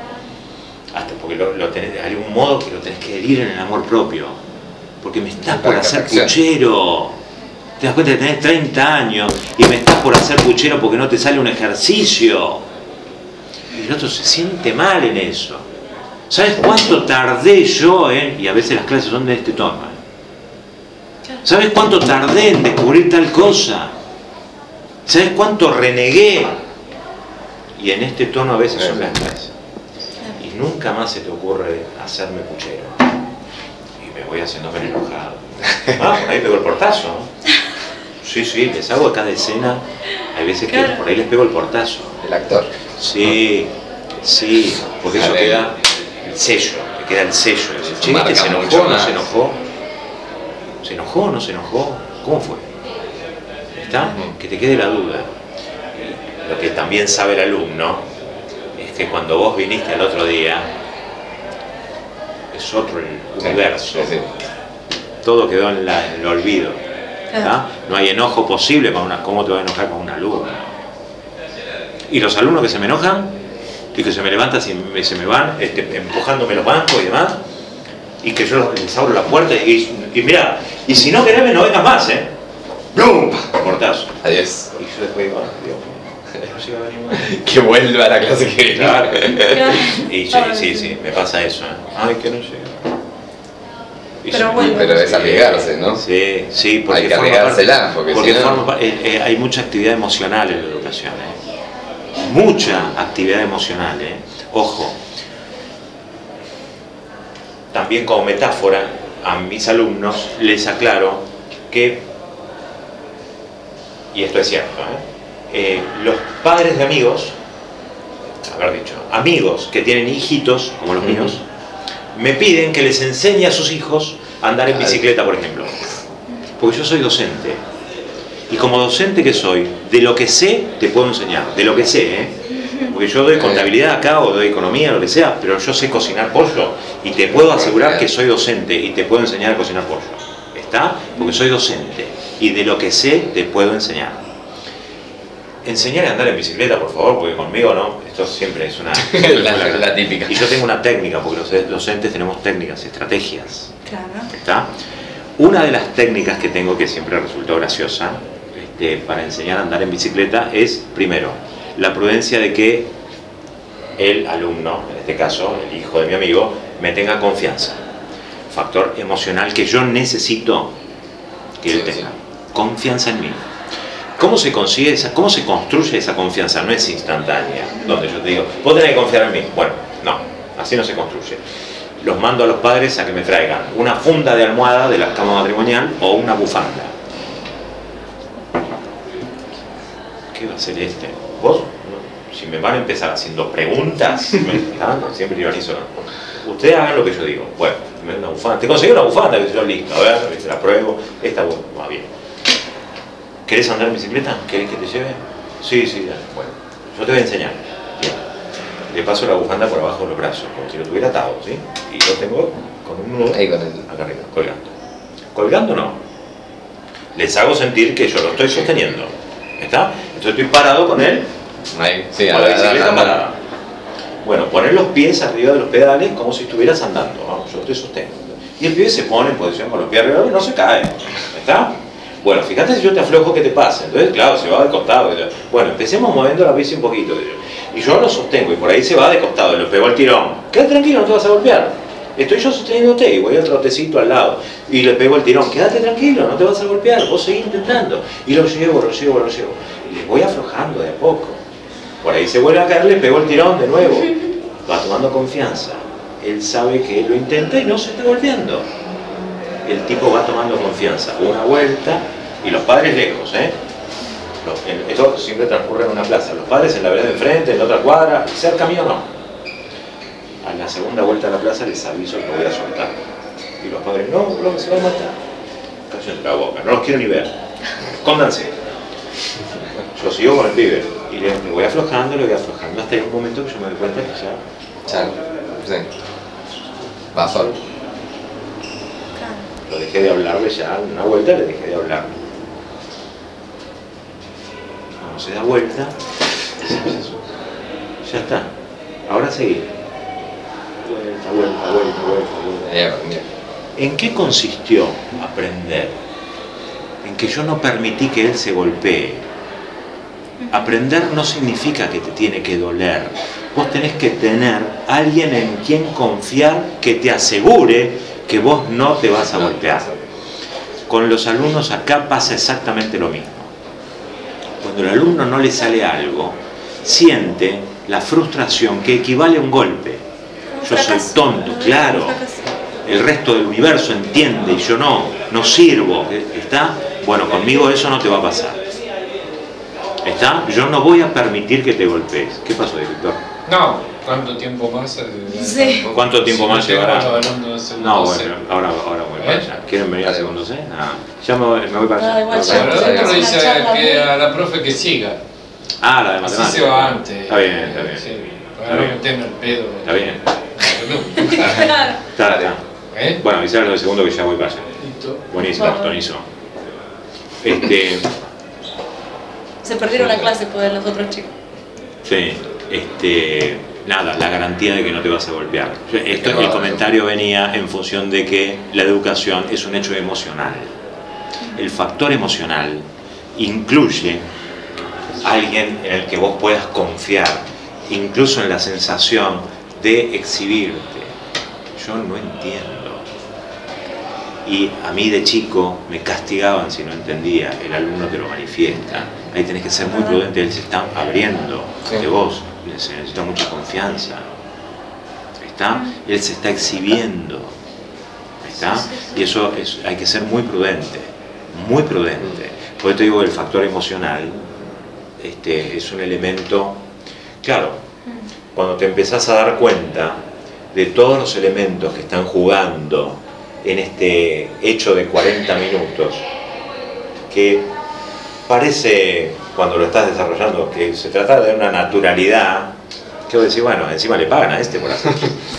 Porque de algún modo que lo tenés que herir en el amor propio. Porque me estás por hacer puchero. Te das cuenta que tenés 30 años y me estás por hacer puchero porque no te sale un ejercicio. Y el otro se siente mal en eso. ¿Sabes cuánto tardé yo? Y a veces las clases son de este tono. ¿Sabes cuánto tardé en descubrir tal cosa? ¿Sabes cuánto renegué? Y en este tono a veces son las clases. Y nunca más se te ocurre hacerme puchero. Y me voy haciéndome enojado. Por ahí pego el portazo. Sí, les hago cada escena. Hay veces que por ahí les pego el portazo. El actor. Sí, porque eso queda el sello, te queda el sello. Che, ¿este se enojó o no se enojó? ¿Se enojó o no se enojó? ¿Cómo fue? ¿Está? Que te quede la duda. Y lo que también sabe el alumno es que cuando vos viniste al otro día, es otro el universo. Sí. Todo quedó en el olvido. ¿Está? No hay enojo posible con ¿cómo te vas a enojar con un alumno? Y los alumnos que se me enojan y que se me levantan y se me van empujándome los bancos y demás, y que yo les abro la puerta y mirá, y si no querés no vengas más, ¡blum! Portazo. Adiós. Y yo después digo, Dios mío, no se va a venir más. Que vuelva a la clase que viene. Claro. Y sí, me pasa eso. Ay, que no llega. Pero bueno. Pero es arriesgarse, ¿no? Sí, porque hay que arriesgársela, porque si no... hay mucha actividad emocional en la educación, mucha actividad emocional, Ojo. También como metáfora, a mis alumnos les aclaro que, y esto es cierto, los padres de amigos, amigos que tienen hijitos, como los míos, me piden que les enseñe a sus hijos a andar en bicicleta, por ejemplo. Porque yo soy docente. Y como docente que soy, de lo que sé, te puedo enseñar. De lo que sé, Porque yo doy contabilidad acá o doy economía, lo que sea, pero yo sé cocinar pollo. Y te puedo asegurar que soy docente y te puedo enseñar a cocinar pollo. ¿Está? Porque soy docente. Y de lo que sé, te puedo enseñar. Enseñar a andar en bicicleta, por favor, porque conmigo no. Esto siempre es una... la típica. Y yo tengo una técnica, porque los docentes tenemos técnicas, estrategias. Claro. ¿Está? Una de las técnicas que tengo, que siempre resultó graciosa, para enseñar a andar en bicicleta, es, primero, la prudencia de que el alumno, en este caso, el hijo de mi amigo, me tenga confianza. Factor emocional que yo necesito que él tenga. Confianza en mí. ¿Cómo se consigue cómo se construye esa confianza? No es instantánea, donde yo te digo, vos tenés que confiar en mí. Bueno, no, así no se construye. Los mando a los padres a que me traigan una funda de almohada de la cama matrimonial o una bufanda. ¿Qué va a hacer este? ¿Vos? Si me van a empezar haciendo preguntas, siempre ironizo. Ustedes hagan lo que yo digo. Bueno, una bufanda. Te conseguí una bufanda, que yo listo. A ver, la pruebo. Esta va bien. ¿Querés andar en bicicleta? ¿Querés que te lleve? Sí, dale. Bueno, Yo te voy a enseñar. Bien. Le paso la bufanda por abajo de los brazos, como si lo tuviera atado, ¿sí? Y lo tengo con un nudo Ahí con el... acá arriba, colgando. Colgando no. Les hago sentir que yo lo estoy sosteniendo. ¿Está? Entonces estoy parado con él, Ahí, sí, con la bicicleta andando. parada. Bueno, poner los pies arriba de los pedales como si estuvieras andando. Vamos, yo te sostengo. Y el pibe se pone en posición con los pies arriba y no se cae. ¿Está? Bueno, fíjate si yo te aflojo, ¿qué te pasa? Entonces, claro, se va de costado. Bueno, empecemos moviendo la bici un poquito. Y yo lo sostengo y por ahí se va de costado y lo pego al tirón. Quédate tranquilo, no te vas a golpear. Estoy yo sosteniéndote y voy al trotecito al lado. Y le pego el tirón. Quédate tranquilo, no te vas a golpear. Vos seguís intentando. Y lo llevo. Y les voy aflojando de a poco. Por ahí se vuelve a caer, le pego el tirón de nuevo. Va tomando confianza. Él sabe que lo intenta y no se está golpeando. El tipo va tomando confianza. Una vuelta y los padres lejos, ¿eh? Esto siempre transcurre en una plaza. Los padres en la vereda de enfrente, en la otra cuadra, cerca mío no. A la segunda vuelta a la plaza les aviso que lo voy a soltar. Y los padres, no, bro, se va a matar. Casi entre la boca, no los quiero ni ver. Escóndanse. Yo sigo con el pibe y le voy aflojando, hasta en un momento que yo me doy cuenta que ya... Chao. Sí. Va solo. Lo dejé de hablarle ya, en una vuelta le dejé de hablar. Cuando se da vuelta, ya está. Ahora seguí. Vuelta. Ahí aprendí. ¿En qué consistió aprender? En que yo no permití que él se golpee. Aprender no significa que te tiene que doler. Vos tenés que tener alguien en quien confiar que te asegure que vos no te vas a golpear. Con los alumnos acá pasa exactamente lo mismo. Cuando al alumno no le sale algo, siente la frustración que equivale a un golpe. Yo soy tonto, claro. El resto del universo entiende y yo no sirvo. ¿Está? Bueno, conmigo eso no te va a pasar. ¿Está? Yo no voy a permitir que te golpees. ¿Qué pasó, director? No, ¿cuánto tiempo más? Sí. ¿Cuánto tiempo Si más no llevará? tengo hablando de segundo No, C. bueno, ahora voy para allá. ¿Quieren venir a segundo C? Ya me voy para No, allá. igual Me voy ya. para Pero allá. el otro dice charla que muy- a la profe que siga. Ah, la de Así matemáticas. se va antes. Está bien. Sí, Está para no bien. meterme el pedo. Está bien. Claro. Está. ¿Eh? Bueno, avisar lo de segundo que ya voy para allá. Listo. Buenísimo, Bueno. Tonizo. Se perdieron la clase por los otros chicos. Sí, nada, la garantía de que no te vas a golpear. Que no El va a comentario venía en función de que la educación es un hecho emocional. El factor emocional incluye a alguien en el que vos puedas confiar, incluso en la sensación de exhibirte. Yo no entiendo. Y a mí de chico me castigaban si no entendía, el alumno te lo manifiesta. Ahí tenés que ser muy prudente, él se está abriendo de vos, se necesita mucha confianza. ¿Está? Él se está exhibiendo. ¿Está? Y eso hay que ser muy prudente, muy prudente. Por eso te digo que el factor emocional es un elemento, claro, cuando te empezás a dar cuenta de todos los elementos que están jugando en este hecho de 40 minutos, que parece, cuando lo estás desarrollando, que se trata de una naturalidad, que vos decís, bueno, encima le pagan a este por hacer.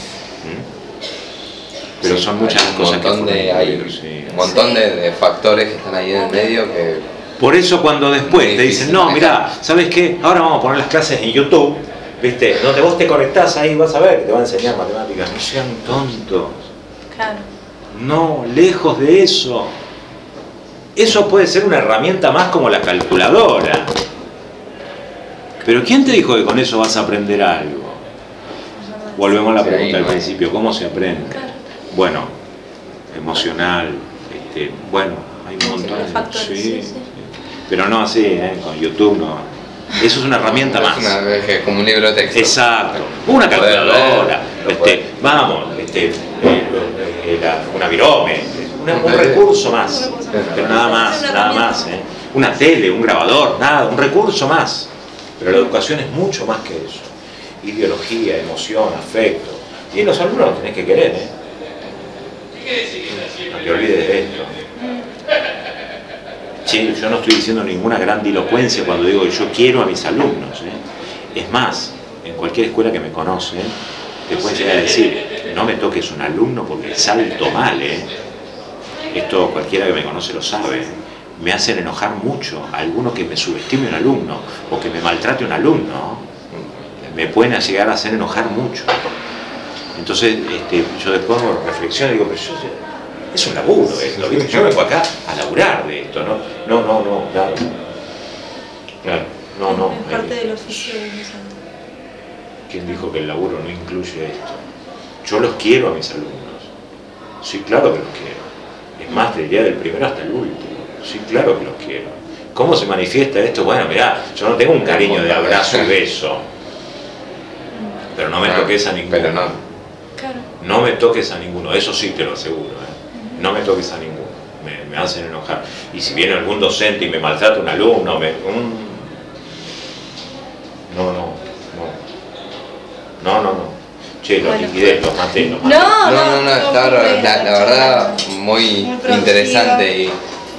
Pero Sí, son muchas hay un cosas que montón de, hay sí. un montón de factores que están ahí en el medio que... Por eso cuando después Muy te dicen, difícil no, manejar. mirá, ¿sabes qué? Ahora vamos a poner las clases en YouTube, ¿viste? Donde vos te conectás ahí, vas a ver que te va a enseñar matemáticas. No sean tontos. Claro. No, lejos de eso. Eso puede ser una herramienta más como la calculadora. Pero ¿quién te dijo que con eso vas a aprender algo? Volvemos a la Sí, pregunta ahí, al ¿no? principio, ¿cómo se aprende? Claro. Bueno, emocional, bueno, hay un montón Los de factores, sí, sí. Pero no así, con YouTube no. Eso es una herramienta más. Es como un libro de texto. Exacto. Una Poder calculadora, leer, lo puede. vamos, una virome, un recurso más. Pero nada más, Una tele, un grabador, nada, un recurso más. Pero la educación es mucho más que eso. Ideología, emoción, afecto. Y los alumnos los tenés que querer, No te olvides de esto. Che, yo no estoy diciendo ninguna grandilocuencia cuando digo que yo quiero a mis alumnos, Es más, en cualquier escuela que me conoce, te pueden llegar a decir, no me toques un alumno porque salto mal, Esto cualquiera que me conoce lo sabe. Me hacen enojar mucho. Alguno que me subestime un alumno o que me maltrate un alumno, me pueden llegar a hacer enojar mucho. Entonces, yo después reflexiono y digo, pero es un laburo esto, ¿viste? Yo vengo acá a laburar de esto, ¿no? No, claro. Claro, no. Es parte del oficio de mis alumnos. ¿Quién dijo que el laburo no incluye esto? Yo los quiero a mis alumnos. Sí, claro que los quiero. Es más, del día del primero hasta el último. Sí, claro que los quiero. ¿Cómo se manifiesta esto? Bueno, mirá, yo no tengo un cariño de abrazo y beso. Pero no me toques a ninguno. Pero no. Claro. No me toques a ninguno, eso sí te lo aseguro. No me toques a ninguno. Me hacen enojar. Y si viene algún docente y me maltrata un alumno, No. Che, los liquidé, los maté. No, Está la verdad muy interesante y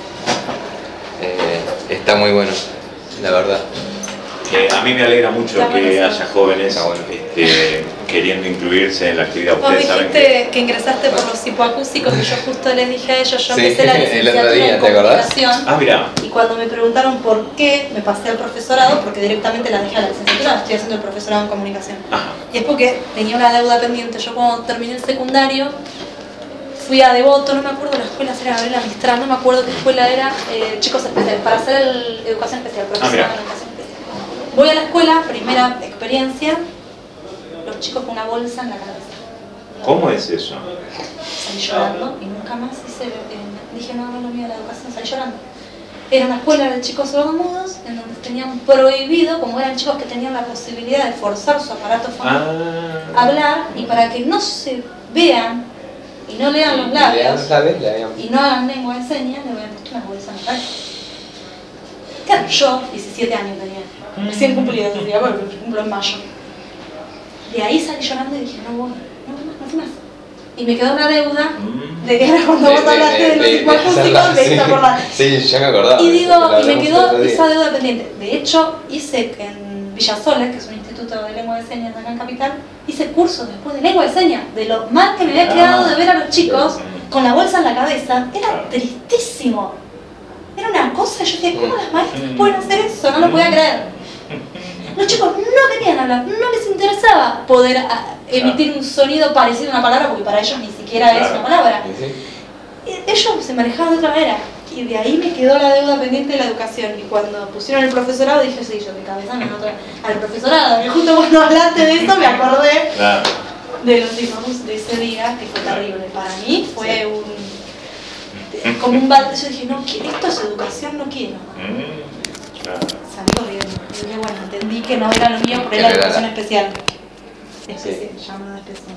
está muy bueno, la verdad. A mí me alegra mucho Está que bueno, haya jóvenes bueno. queriendo incluirse en la actividad. Vos Ustedes saben dijiste que ingresaste por los hipoacústicos y yo justo les dije a ellos, yo Sí, empecé la el licenciatura otro día, en ¿te acordás? comunicación. mirá, Y cuando me preguntaron por qué me pasé al profesorado, porque directamente la dejé a la licenciatura, estoy haciendo el profesorado en comunicación. ajá. Y es porque tenía una deuda pendiente. Yo cuando terminé el secundario, fui a Devoto, no me acuerdo la escuela, era Gabriela Mistral, no me acuerdo qué escuela era, chicos especiales, para hacer educación especial, profesorado en educación especial. Voy a la escuela, primera experiencia, los chicos con una bolsa en la cabeza. ¿Cómo es eso? Salí llorando y nunca más dije, no, lo mío de la educación, salí llorando. Era una escuela de chicos sordomudos en donde tenían prohibido, como eran chicos que tenían la posibilidad de forzar su aparato fónico, hablar, y para que no se vean y no lean los labios y no hagan lengua de señas, le habían puesto una bolsa en la cabeza. Claro, yo, 17 años tenía, recién cumplido, decía, bueno, cumplo en mayo. De ahí salí llorando y dije, no fui más. Y me quedó una deuda de que era cuando vos hablaste de los hipoacústicos, de esta acordar. Sí, ya me acordaba. Y digo, y me quedó esa deuda pendiente. De hecho, hice en Villasoles, que es un instituto de lengua de señas acá en Capital, hice cursos después de lengua de señas, de lo mal que me había quedado de ver a los chicos con la bolsa en la cabeza. Era tristísimo. Era una cosa, yo decía, ¿cómo las maestras pueden hacer eso? No lo podía creer. Los chicos no querían hablar, no les interesaba poder emitir un sonido parecido a una palabra, porque para ellos ni siquiera es una palabra. Ellos se manejaban de otra manera. Y de ahí me quedó la deuda pendiente de la educación. Y cuando pusieron el profesorado dije, sí, yo de cabeza me noto al profesorado. Y justo cuando hablaste de eso me acordé de los dibujos de ese día, que fue terrible. Para mí fue como un balde. Yo dije, no, esto es educación, no quiero. Salí corriendo. Y dije, bueno, entendí que no era lo mío, porque era la educación especial. Llamada especial.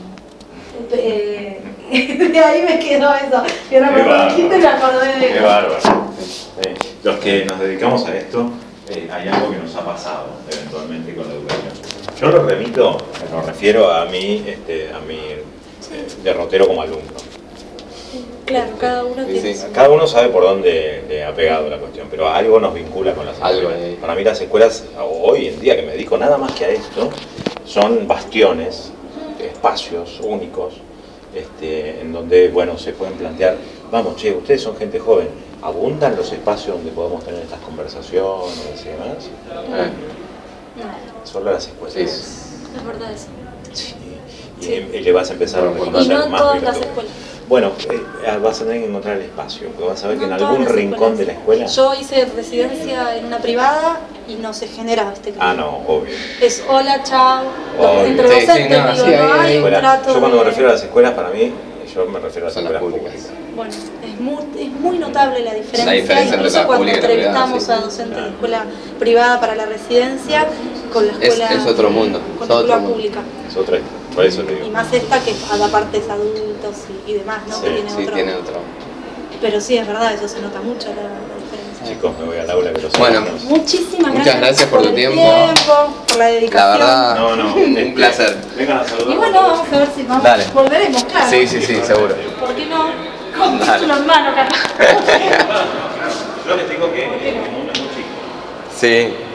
De ahí me quedó eso. Y ahora cuando dijiste me acordé de eso. Qué bárbaro. Los que nos dedicamos a esto, hay algo que nos ha pasado eventualmente con la educación. Yo lo refiero a mi derrotero como alumno. Claro, cada uno tiene su... Cada uno sabe por dónde le ha pegado la cuestión, pero algo nos vincula con las escuelas. Para mí las escuelas, hoy en día que me dedico nada más que a esto, son bastiones, espacios únicos, en donde, bueno, se pueden plantear, vamos, che, ustedes son gente joven, ¿abundan los espacios donde podemos tener estas conversaciones y demás? No. Solo las escuelas. Sí. Es verdad eso. Sí. Y le vas a empezar a reconocer Y no en más todas las virtud. escuelas. Bueno, vas a tener que encontrar el espacio, porque vas a ver que en No en todas algún las rincón escuelas. de la escuela... Yo hice residencia en una privada y no se genera este clima. no, obvio. Es hola, chao. Obvio. Entre Sí, docentes, no, digo, sí, no hay un Escuela. trato Yo cuando me de- refiero a las escuelas, para mí, yo me refiero a las Son las escuelas públicas. públicas. Bueno, es muy notable la diferencia. La diferencia entre Incluso la cuando pública y la privada, entrevistamos sí. a docentes de escuela privada para la residencia, con la escuela, Es otro mundo. con Es la otro escuela mundo. pública. Es otra, por eso te Y digo. más esta que aparte es adultos y demás, ¿no? Sí, Que tiene Sí, otro. tiene otro. Pero sí, es verdad, eso se nota mucho la diferencia. Chicos, me voy al aula que los Bueno. alumnos. Muchísimas Muchas gracias por el tu tiempo. por la dedicación. La verdad, No, un placer. Vengan a saludar. Y bueno, vamos a ver si vamos. Dale. Volveremos, claro. Sí, seguro. ¿Por qué no? Con Dale. título en mano, capaz. Yo les digo que el mundo es muy chico. Sí.